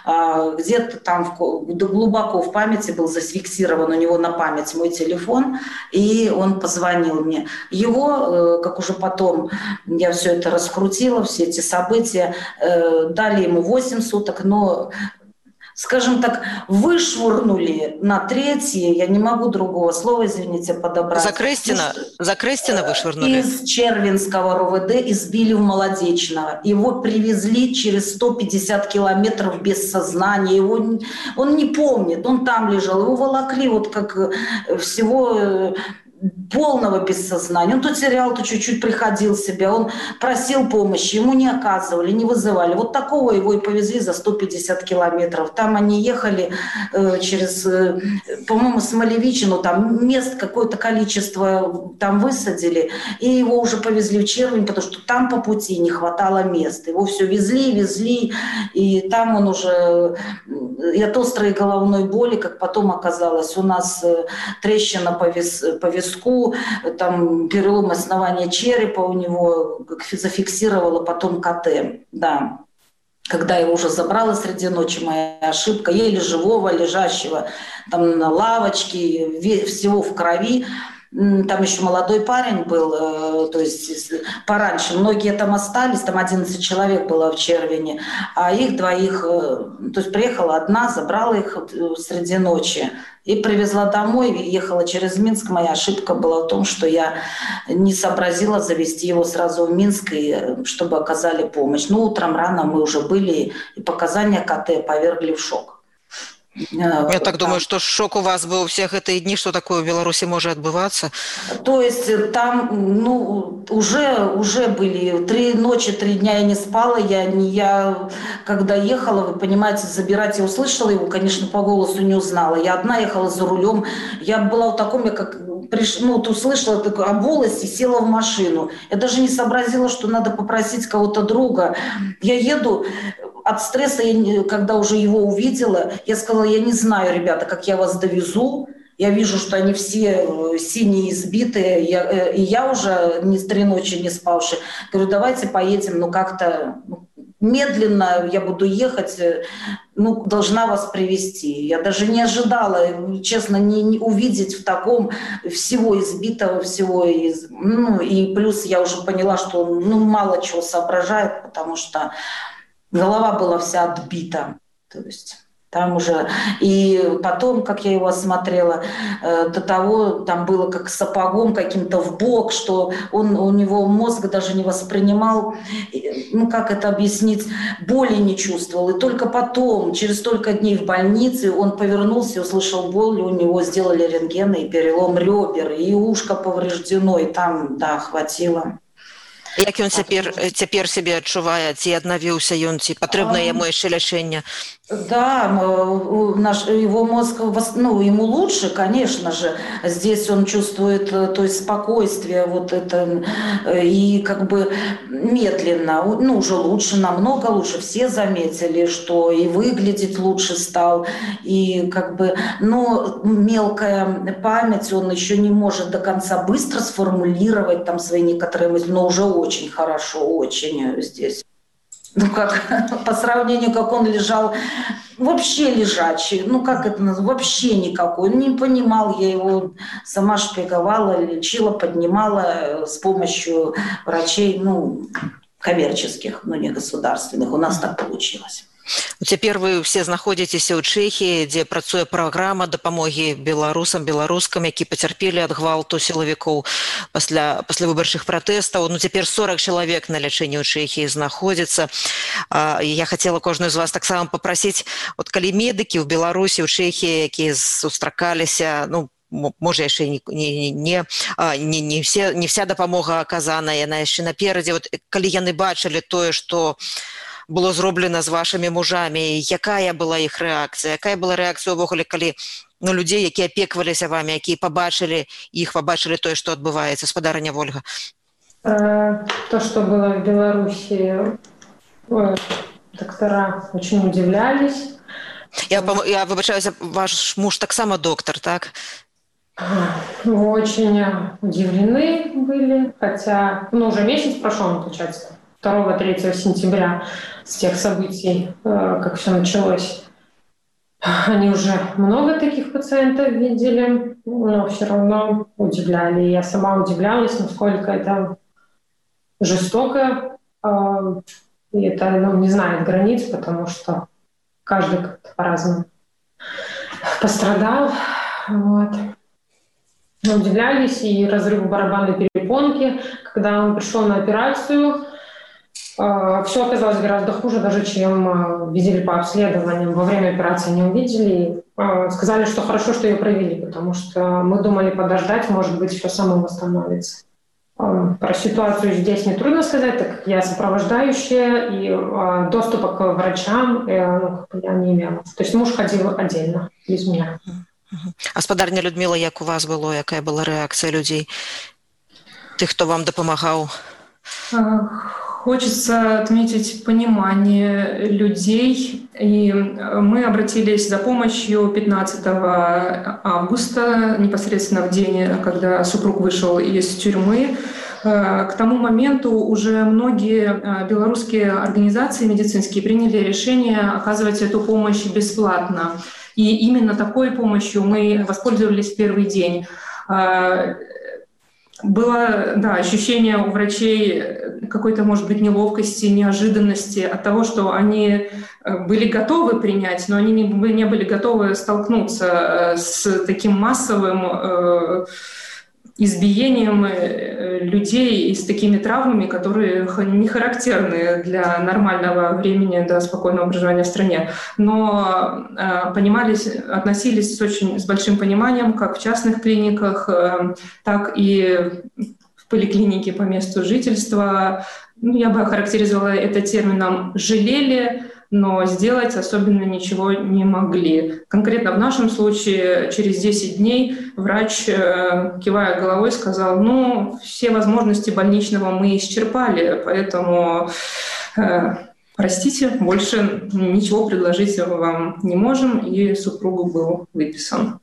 Где-то там глубоко в памяти был зафиксирован у него на память мой телефон, и он позвонил мне. Его, как уже потом я все это раскрутила, все эти события, дали ему 8 суток, но... скажем так, вышвырнули на 3-е, я не могу другого слова, извините, подобрать. За Крестина вышвырнули? Из Червинского РУВД избили в Молодечного. Его привезли через 150 километров без сознания. Он не помнит, он там лежал. Его волокли как всего... полного бессознания. Он то терял, то чуть-чуть приходил в себя. Он просил помощи, ему не оказывали, не вызывали. Вот такого его и повезли за 150 километров. Там они ехали через, по-моему, Смолевичину, там мест какое-то количество там высадили, и его уже повезли в Червень, потому что там по пути не хватало мест. Его все везли, и там он уже и от острой головной боли, как потом оказалось, у нас трещина по виску, там перелом основания черепа у него, зафиксировала потом КТ. Да. Когда я уже забрала среди ночи, моя ошибка, еле живого, лежащего там на лавочке, всего в крови. Там еще молодой парень был, то есть пораньше. Многие там остались, там 11 человек было в Червине, а их 2, то есть приехала одна, забрала их среди ночи и привезла домой, ехала через Минск. Моя ошибка была в том, что я не сообразила завезти его сразу в Минск, чтобы оказали помощь. Но утром рано мы уже были, и показания КТ повергли в шок. Я так думаю, что шок у вас был всех эти дни, что такое в Беларуси может отбываться. То есть там уже были 3 ночи, 3 дня я не спала. Я когда ехала, вы понимаете, забирать, я услышала его, конечно, по голосу не узнала. Я одна ехала за рулем. Я была в таком, услышала такое обулась и села в машину. Я даже не сообразила, что надо попросить кого-то друга. Я еду... От стресса, когда уже его увидела, я сказала, я не знаю, ребята, как я вас довезу. Я вижу, что они все синие, избитые. И я уже 3 ночи не спавшая. Говорю, давайте поедем, как-то медленно я буду ехать, должна вас привезти. Я даже не ожидала, честно, не увидеть в таком всего избитого, всего. И плюс я уже поняла, что он мало чего соображает, потому что... голова была вся отбита. То есть Там уже, и потом, как я его осмотрела, до того там было как сапогом каким-то в бок, что у него мозг даже не воспринимал, ну как это объяснить, боли не чувствовал. И только потом, через столько дней в больнице, он повернулся и услышал боль, у него сделали рентген и перелом ребер, и ушко повреждено, и там, да, хватило. Як ён цяпер сябе адчувае, ці аднавіўся ён, ці патрэбна яму яшчэ лячэнне? Да, его мозг, ну, ему лучше, конечно же. Здесь он чувствует то есть спокойствие, вот это, и как бы медленно, ну, уже лучше, намного лучше. Все заметили, что и выглядеть лучше стал, и как бы, но мелкая память, он еще не может до конца быстро сформулировать там свои некоторые мысли, но уже очень хорошо, очень здесь. Ну как, по сравнению, как он лежал, вообще лежачий, ну как это называется, вообще никакой. Не понимал, я его сама шпиговала, лечила, поднимала с помощью врачей, ну, коммерческих, но не государственных. У нас так получилось. Цяпер вы все знаходзіцеся ў Чэхіі, дзе працуе праграма дапамогі беларусам, беларускам, які пацярпелі ад гвалту сілавікоў пасля выбарчых пратэстаў. Ну, цяпер 40 чалавек на лячэнні ў Чэхіі знаходзіцца. Я хацела кожную з вас таксама папрасіць, от калі медыкі ў Беларусі, ў Чэхіі, якія сустракаліся, ну, можа яшчэ не вся дапамога аказана, яна яшчэ наперадзе. Вот калі яны бачылі тое, што было зроблена з вашымі мужамі, якая была іх рэакцыя? Якая была рэакцыя ўвогуле, калі людзей, якія апекваліся вамі, якія пабачылі тое, што адбываецца? Спадарыня Вольга. То, что было в Беларуси, доктора очень удивлялись. Я выбачаюся, ваш муж таксама доктор, так? Очень удивлены были, хотя, ну, уже месяц прошел, получается, 2-3 сентября с тех событий, как все началось. Они уже много таких пациентов видели, но все равно удивляли. Я сама удивлялась, насколько это жестоко. И это, ну, не знает границ, потому что каждый как-то по-разному пострадал. Вот. Удивлялись и разрыву барабанной перепонки. Когда он пришел на операцию, все оказалось гораздо хуже, даже чем видели по обследованиям. Во время операции не увидели. Сказали, что хорошо, что ее провели, потому что мы думали подождать, может быть, все само восстановится. Про ситуацию здесь нетрудно сказать, так как я сопровождающая, и доступа к врачам я не имела. То есть муж ходил отдельно, без меня. А спадарня Людмила, як у вас было, якая была реакция людей, тех, кто вам допомагал? Хочется отметить понимание людей, и мы обратились за помощью 15 августа, непосредственно в день, когда супруг вышел из тюрьмы. К тому моменту уже многие белорусские организации медицинские приняли решение оказывать эту помощь бесплатно. И именно такой помощью мы воспользовались в первый день. Было, да, ощущение у врачей какой-то, может быть, неловкости, неожиданности от того, что они были готовы принять, но они не были готовы столкнуться с таким массовым избиением людей и с такими травмами, которые не характерны для нормального времени, да, спокойного проживания в стране. Но относились с большим пониманием как в частных клиниках, так и в поликлинике по месту жительства. Ну, я бы охарактеризовала это термином «жалели», но сделать особенно ничего не могли. Конкретно в нашем случае через 10 дней врач, кивая головой, сказал: ну, все возможности больничного мы исчерпали, поэтому, простите, больше ничего предложить вам не можем, и супругу был выписан.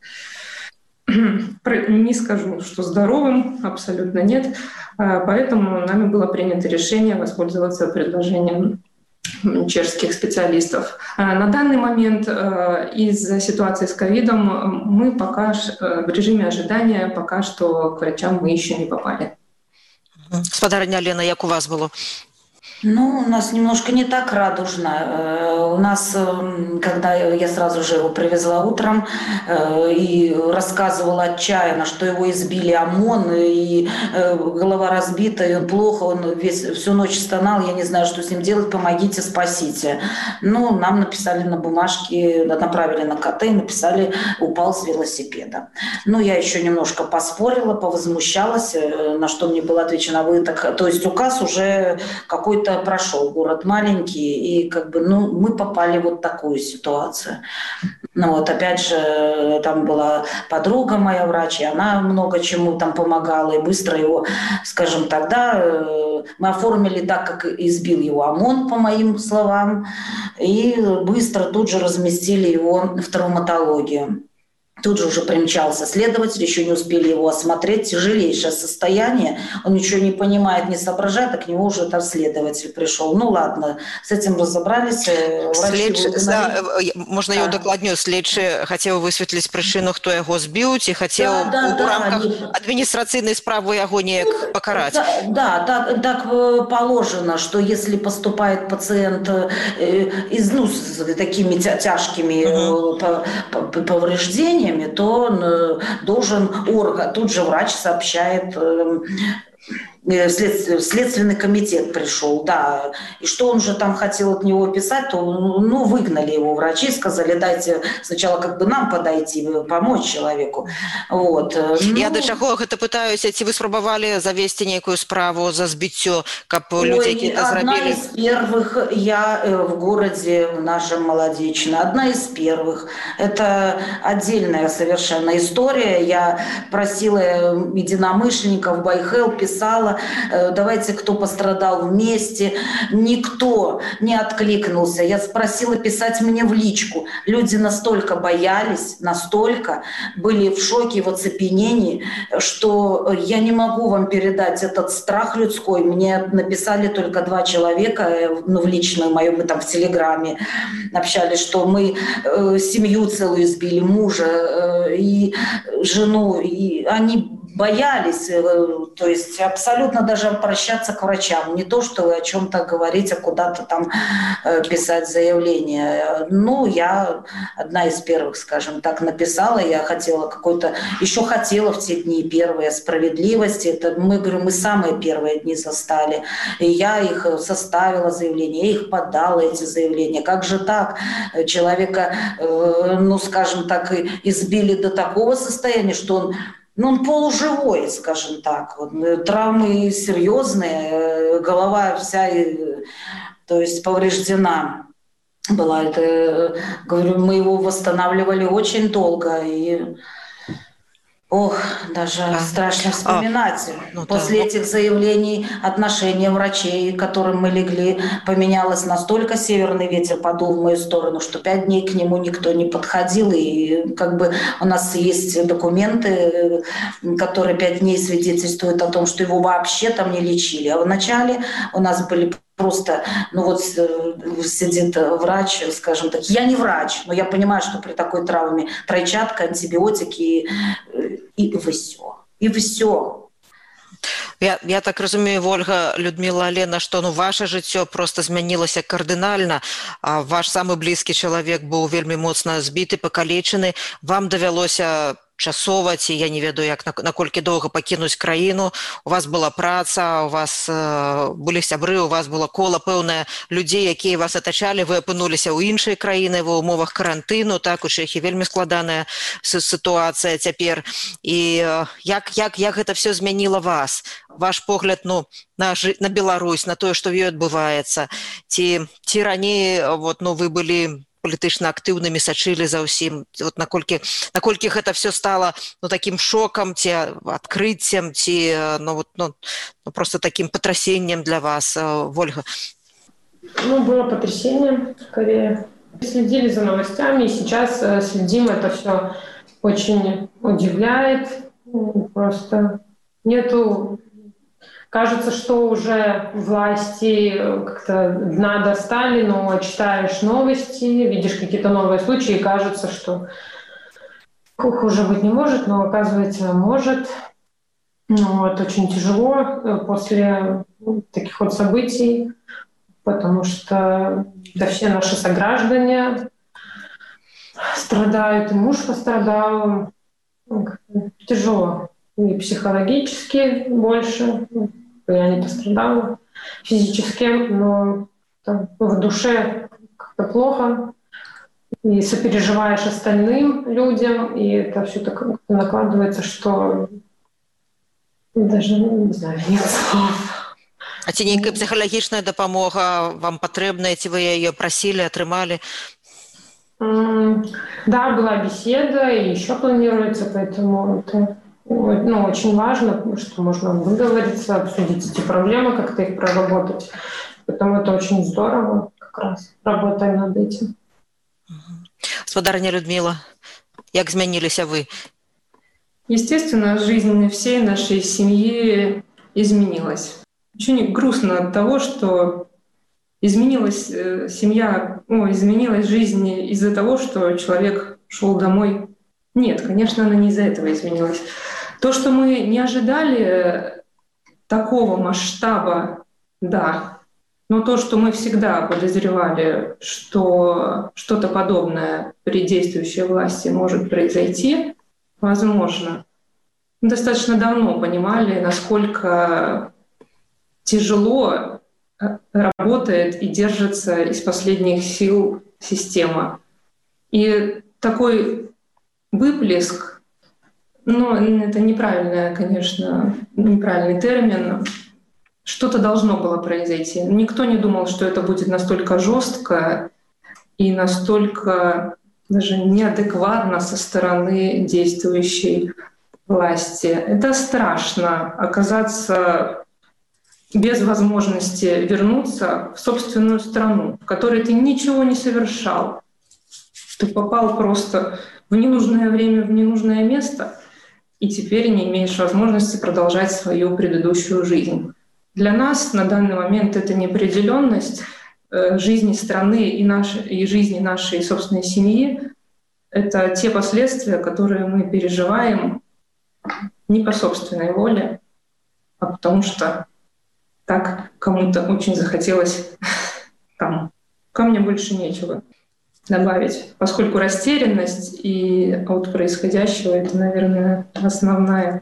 Не скажу, что здоровым, абсолютно нет, поэтому нами было принято решение воспользоваться предложением чешских специалистов. На данный момент из-за ситуации с ковидом мы пока в режиме ожидания, пока что к врачам мы еще не попали. Спадарня Лена, як у вас было? Ну, у нас немножко не так радужно. У нас, когда я сразу же его привезла утром и рассказывала отчаянно, что его избили ОМОН, и голова разбита, и он плохо, он всю ночь стонал, я не знаю, что с ним делать, помогите, спасите. Ну, нам написали на бумажке, направили на КТ и написали, упал с велосипеда. Ну, я еще немножко поспорила, повозмущалась, на что мне было отвечено, вы так... То есть указ уже какой-то прошел, город маленький, и как бы, ну, мы попали в вот такую ситуацию. Ну вот, опять же, там была подруга моя врач, и она много чему там помогала, и быстро его, скажем, тогда мы оформили так, как избил его ОМОН, по моим словам, и быстро тут же разместили его в травматологию. Тут же уже примчался следователь, еще не успели его осмотреть. Тяжелейшее состояние. Он ничего не понимает, не соображает, а к нему уже там следователь пришел. Ну ладно, с этим разобрались. Можна я удакладню? Следчы хотел высветліць прычыну, хто яго збіў, ці хотел в рамках административной справы яго неяк покарать? Да, так положено, что если поступает пациент с такими тяжкими повреждениями, то он должен тут же врач сообщает, следственный комитет пришел, да. И что он же там хотел от него писать, то выгнали его врачи, сказали, дайте сначала как бы нам подойти, помочь человеку. Вот. Я до чаго гэта пытаюся, ці вы спрабавалі завесці нейкую справу за збіццё, каб людзі які-то зрабілі? Одна из первых я в городе нашем Молодечно, одна из первых. Это отдельная совершенно история. Я просила единомышленников, Байхел писала, давайте, кто пострадал вместе. Никто не откликнулся. Я спросила писать мне в личку. Люди настолько боялись, настолько были в шоке, в оцепенении, что я не могу вам передать этот страх людской. Мне написали только 2 человека, в личную мою, мы там в Телеграме общались, что мы семью целую избили, мужа и жену, и они боялись, то есть абсолютно даже обращаться к врачам. Не то, что о чем-то говорить, а куда-то там писать заявление. Ну, я одна из первых, скажем так, написала. Я хотела еще хотела в те дни первые справедливости. Это мы самые первые дни застали. И я их составила заявление, я их подала, эти заявления. Как же так? Человека, скажем так, избили до такого состояния, что он полуживой, скажем так. Травмы серьезные, голова вся, то есть повреждена была. Говорю, мы его восстанавливали очень долго. И даже страшно вспоминать. После этих заявлений отношение врачей, к которым мы легли, поменялось настолько, северный ветер подул в мою сторону, что 5 дней к нему никто не подходил. И как бы у нас есть документы, которые 5 дней свидетельствуют о том, что его вообще там не лечили. А вначале у нас были просто, сидит врач, скажем так, я не врач, но я понимаю, что при такой травме тройчатка, антибиотики и все. И все. Я так разумею, Ольга, Людмила, Алена, что ваше жыццё просто змянілася кардынальна, а ваш самы блізкі чалавек быў вельмі моцна збіты, пакалечаны, вам давялося часова, ці я не ведаю, як наколькі доўга пакінуць краіну, у вас была праца, у вас былі сябры, у вас было кола пэўнае людзей, якія вас атачалі, вы апынуліся ў іншай краіны, ва ўмовах карантыну, так, у Чэхіі вельмі складаная сітуацыя цяпер. І як гэта все змяніла вас? Ваш погляд на Беларусь, на тое, што ў ёй адбываецца? Ці раней вы былі палітычна актыўнымі, сачылі за ўсім? Наколькі гэта все стало таким шоком, ці адкрыццем, ці просто таким потрясением для вас, Ольга? Было потрясение, скорее. Следили за новостями, и сейчас следим, это все очень удивляет. Просто нету... Кажется, что уже власти как-то дна достали, но читаешь новости, видишь какие-то новые случаи, и кажется, что хуже быть не может, но оказывается может. Очень тяжело после таких событий. потому что да, все наши сограждане страдают, и муж пострадал. Тяжело. И психологически больше. Я не пострадала физически, но там, в душе как-то плохо. И сопереживаешь остальным людям, и это все так накладывается, что даже не знаю, нет слов. А ці нейкая псіхалагічная дапамога вам патрэбная, ці вы яе прасілі, атрымалі? Да, была беседа, и еще планируется, поэтому это очень важно, что можно выговориться, обсудить эти проблемы, как-то их проработать. Поэтому это очень здорово, как раз работаем над этим. Господарыня Людмила, як змяніліся вы? Естественно, жизнь всей нашей семьи изменилась. Очень грустно от того, что изменилась семья, изменилась жизнь из-за того, что человек шел домой. Нет, конечно, она не из-за этого изменилась. То, что мы не ожидали такого масштаба, да. Но то, что мы всегда подозревали, что что-то подобное при действующей власти может произойти, возможно. Мы достаточно давно понимали, насколько тяжело работает и держится из последних сил система. И такой выплеск, это неправильный термин, что-то должно было произойти. Никто не думал, что это будет настолько жестко и настолько даже неадекватно со стороны действующей власти. Это страшно оказаться без возможности вернуться в собственную страну, в которой ты ничего не совершал. Ты попал просто в ненужное время, в ненужное место, и теперь не имеешь возможности продолжать свою предыдущую жизнь. Для нас на данный момент это неопределенность жизни страны и жизни нашей собственной семьи. Это те последствия, которые мы переживаем не по собственной воле, а потому что так кому-то очень захотелось там. Ко мне больше нечего добавить, поскольку растерянность и от происходящего — это, наверное, основная.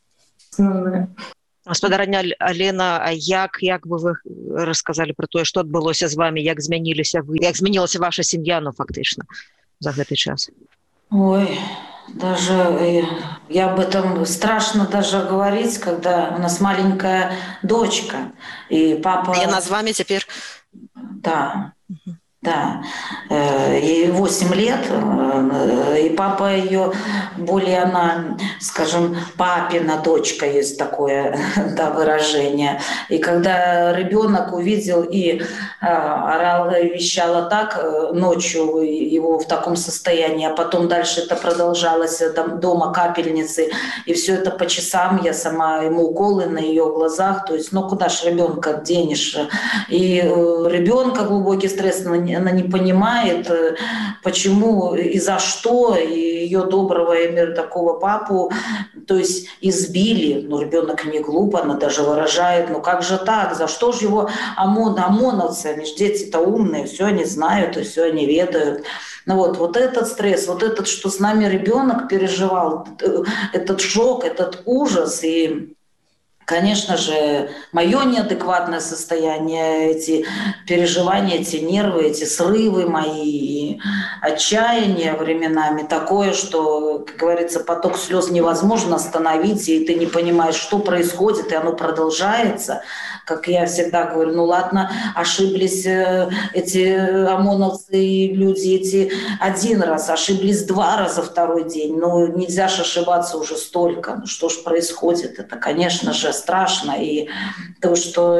Господарыня Алена, а як бы вы расказалі про тое, што адбылося з вами, як змяніліся вы, як змянілася ваша сям'я, фактычна, за гэты час? Ой, даже я об этом страшно даже говорить, когда у нас маленькая дочка, и папа... И она с вами теперь? Да. Да, ей 8 лет, и папа ее, более она, скажем, папина дочка, есть такое выражение. И когда ребенок увидел и орал, и вещал так ночью его в таком состоянии, а потом дальше это продолжалось дома капельницы, и все это по часам, я сама ему уколы на ее глазах, то есть, куда ж ребенка денешь? И ребенка глубокий стресс, она не понимает, почему и за что ее доброго и такого папу, то есть избили. Ребенок не глуп, она даже выражает, как же так, за что же его ОМОНовцы, они же дети-то умные, все они знают и все они ведают. Вот этот стресс, вот этот, что с нами ребенок переживал, этот шок, этот ужас и... Конечно же, мое неадекватное состояние, эти переживания, эти нервы, эти срывы мои, отчаяние временами такое, что, как говорится, поток слез невозможно остановить, и ты не понимаешь, что происходит, и оно продолжается. Как я всегда говорю, ладно, ошиблись эти ОМОНовцы и люди эти один раз, ошиблись 2 раза второй день. Нельзя же ошибаться уже столько. Что ж происходит? Это, конечно же, страшно. И то, что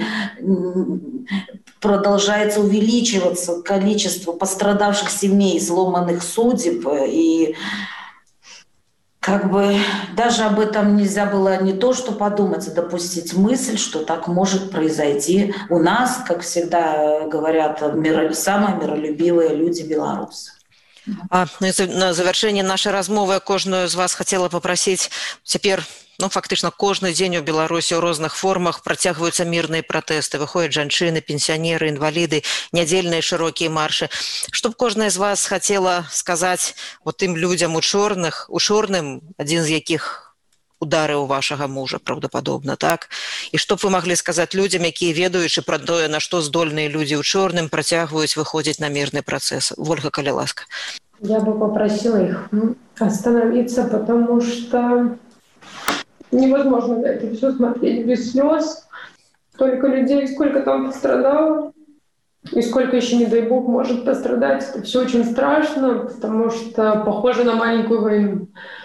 продолжается увеличиваться количество пострадавших семей, сломанных судеб, и даже об этом нельзя было не то что подумать, а допустить мысль, что так может произойти у нас, как всегда говорят, самые миролюбивые люди белорусы. На завершение нашей размовы я кожную з вас хотела попросить теперь фактычна кожны дзень у Беларусі ў розных формах працягваюцца мірныя пратэсты, выходзяць жанчыны, пенсіянеры, інваліды, нядзельныя шырокія маршы. Што б кожная з вас хацела сказаць тым людзям у чорным, адзін з якіх ударыў вашага мужа, праўдападобна, так? І што б вы маглі сказаць людзям, якія, ведаючы пра тое, на што здольныя людзі ў чорным, працягваюць выходзіць на мірны працэс? Вольга, калі ласка. Я бы попросила их остановиться, потому что невозможно на это все смотреть без слез. Столько людей, сколько там пострадало, и сколько еще, не дай бог, может пострадать. Это все очень страшно, потому что похоже на маленькую войну.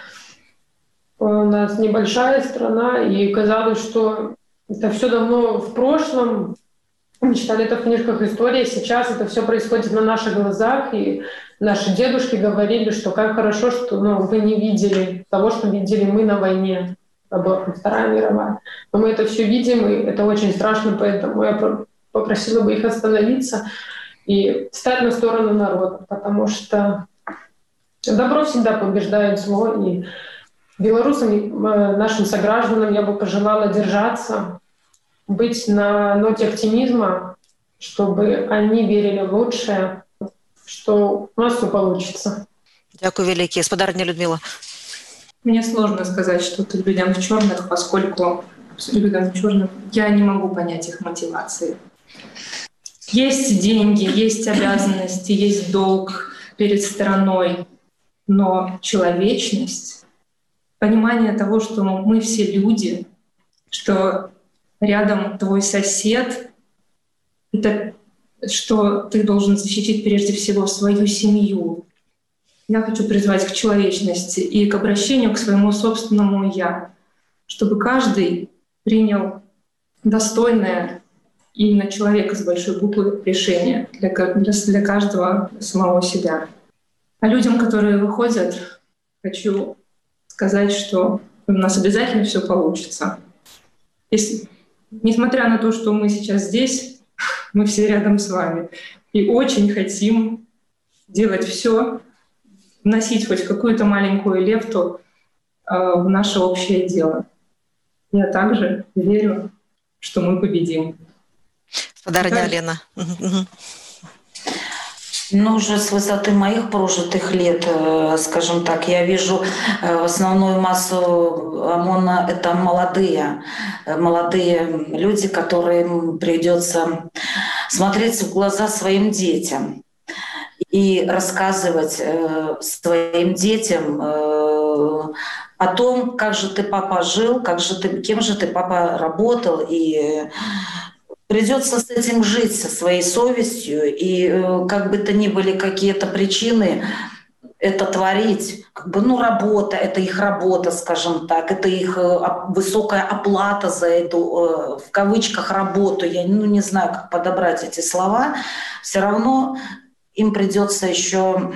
У нас небольшая страна, и казалось, что это все давно в прошлом. Мы читали это в книжках истории, сейчас это все происходит на наших глазах, и наши дедушки говорили, что как хорошо, что вы не видели того, что видели мы на войне. Это была Вторая мировая. Но мы это все видим, и это очень страшно, поэтому я попросила бы их остановиться и встать на сторону народа, потому что добро всегда побеждает зло, и белорусам, нашим согражданам я бы пожелала держаться, быть на ноте оптимизма, чтобы они верили в лучшее, что у нас все получится. Дякую великие. Господарня Людмила. Мне сложно сказать что-то людям в черных, поскольку людям в черных я не могу понять их мотивации. Есть деньги, есть обязанности, есть долг перед страной, но человечность, понимание того, что мы все люди, что рядом твой сосед, это что ты должен защитить прежде всего свою семью. Я хочу призвать к человечности и к обращению к своему собственному «я», чтобы каждый принял достойное именно человека с большой буквы решение для каждого самого себя. А людям, которые выходят, хочу сказать, что у нас обязательно все получится. Несмотря на то, что мы сейчас здесь, мы все рядом с вами. И очень хотим делать все, вносить хоть какую-то маленькую лепту в наше общее дело. Я также верю, что мы победим. Господарня Лена. Уже с высоты моих прожитых лет, скажем так, я вижу основную массу ОМОНа — это молодые люди, которым придется смотреть в глаза своим детям и рассказывать своим детям о том, как же ты, папа, жил, кем же ты, папа, работал, и придется с этим жить, со своей совестью, и как бы то ни были какие-то причины это творить, работа, это их работа, скажем так, это их высокая оплата за эту, в кавычках, работу, я не знаю, как подобрать эти слова, все равно им придется еще,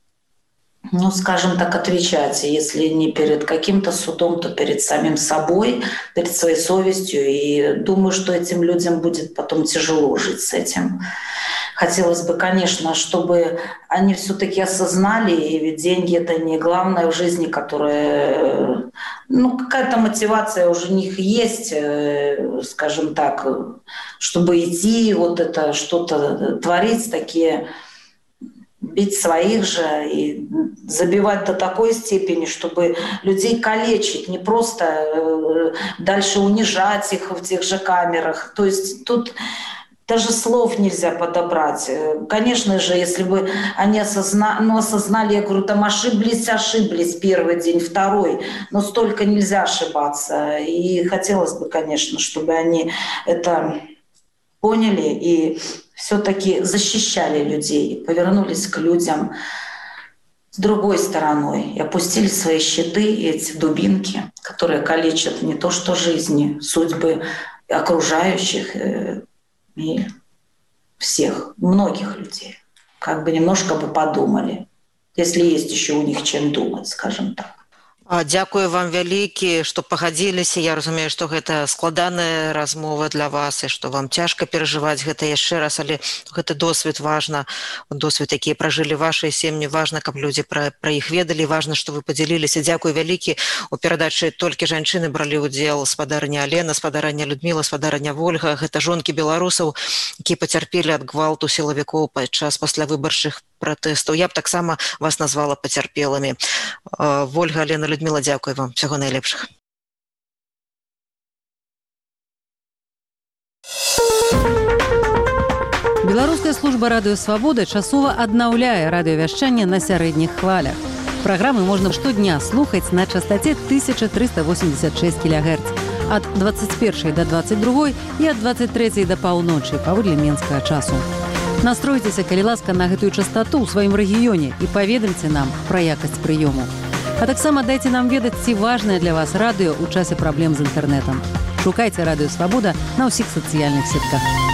скажем так, отвечать, если не перед каким-то судом, то перед самим собой, перед своей совестью. И думаю, что этим людям будет потом тяжело жить с этим. Хотелось бы, конечно, чтобы они все-таки осознали, и ведь деньги — это не главное в жизни, которая, какая-то мотивация уже у них есть, скажем так, чтобы идти, это что-то творить, такие, бить своих же и забивать до такой степени, чтобы людей калечить, не просто дальше унижать их в тех же камерах. То есть тут даже слов нельзя подобрать. Конечно же, если бы они осознали, я говорю, там ошиблись первый день, второй, но столько нельзя ошибаться. И хотелось бы, конечно, чтобы они это поняли и все-таки защищали людей, повернулись к людям с другой стороной и опустили свои щиты и эти дубинки, которые калечат не то что жизни, судьбы окружающих и всех, многих людей. Немножко бы подумали, если есть еще у них чем думать, скажем так. Дзякую вам вялікі, што пагадзіліся. Я разумею, што гэта складаная размова для вас і што вам цяжка перажываць гэта яшчэ раз, але гэты досвед важна, досвед, які пражылі вашыя сем'і, важна, каб людзі пра іх ведалі, важна, што вы падзяліліся. Дзякую вялікі. У перадачы «Толькі жанчыны» бралі ўдзел спадарня Алена, спадарня Людміла, спадарня Вольга. Гэта жонкі беларусаў, якія пацярпелі ад гвалту сілавікоў падчас паслявыбарчых пратэстаў. Я б таксама вас назвала пацярпелымі. Вольга, Алена, Людміла, дзякуй вам. Всяго найлепшага. Беларуская служба радыё «Свабода» часова аднаўляе радыёвяшчанне на сярэдніх хвалях. Праграмы можна штодня слухаць на частаце 1386 кГц ад 21 до 22 і ад 23 до паўночы паводле менскага часу. Настройцеся, калі ласка, на гэтую частату ў сваім рэгіёне і паведамце нам пра якасць прыёму. А таксама дайце нам ведаць, ці важнае для вас радыё ў часе праблем з інтэрнэтам. Шукайце радыё «Свабода» на ўсіх сацыяльных сетках.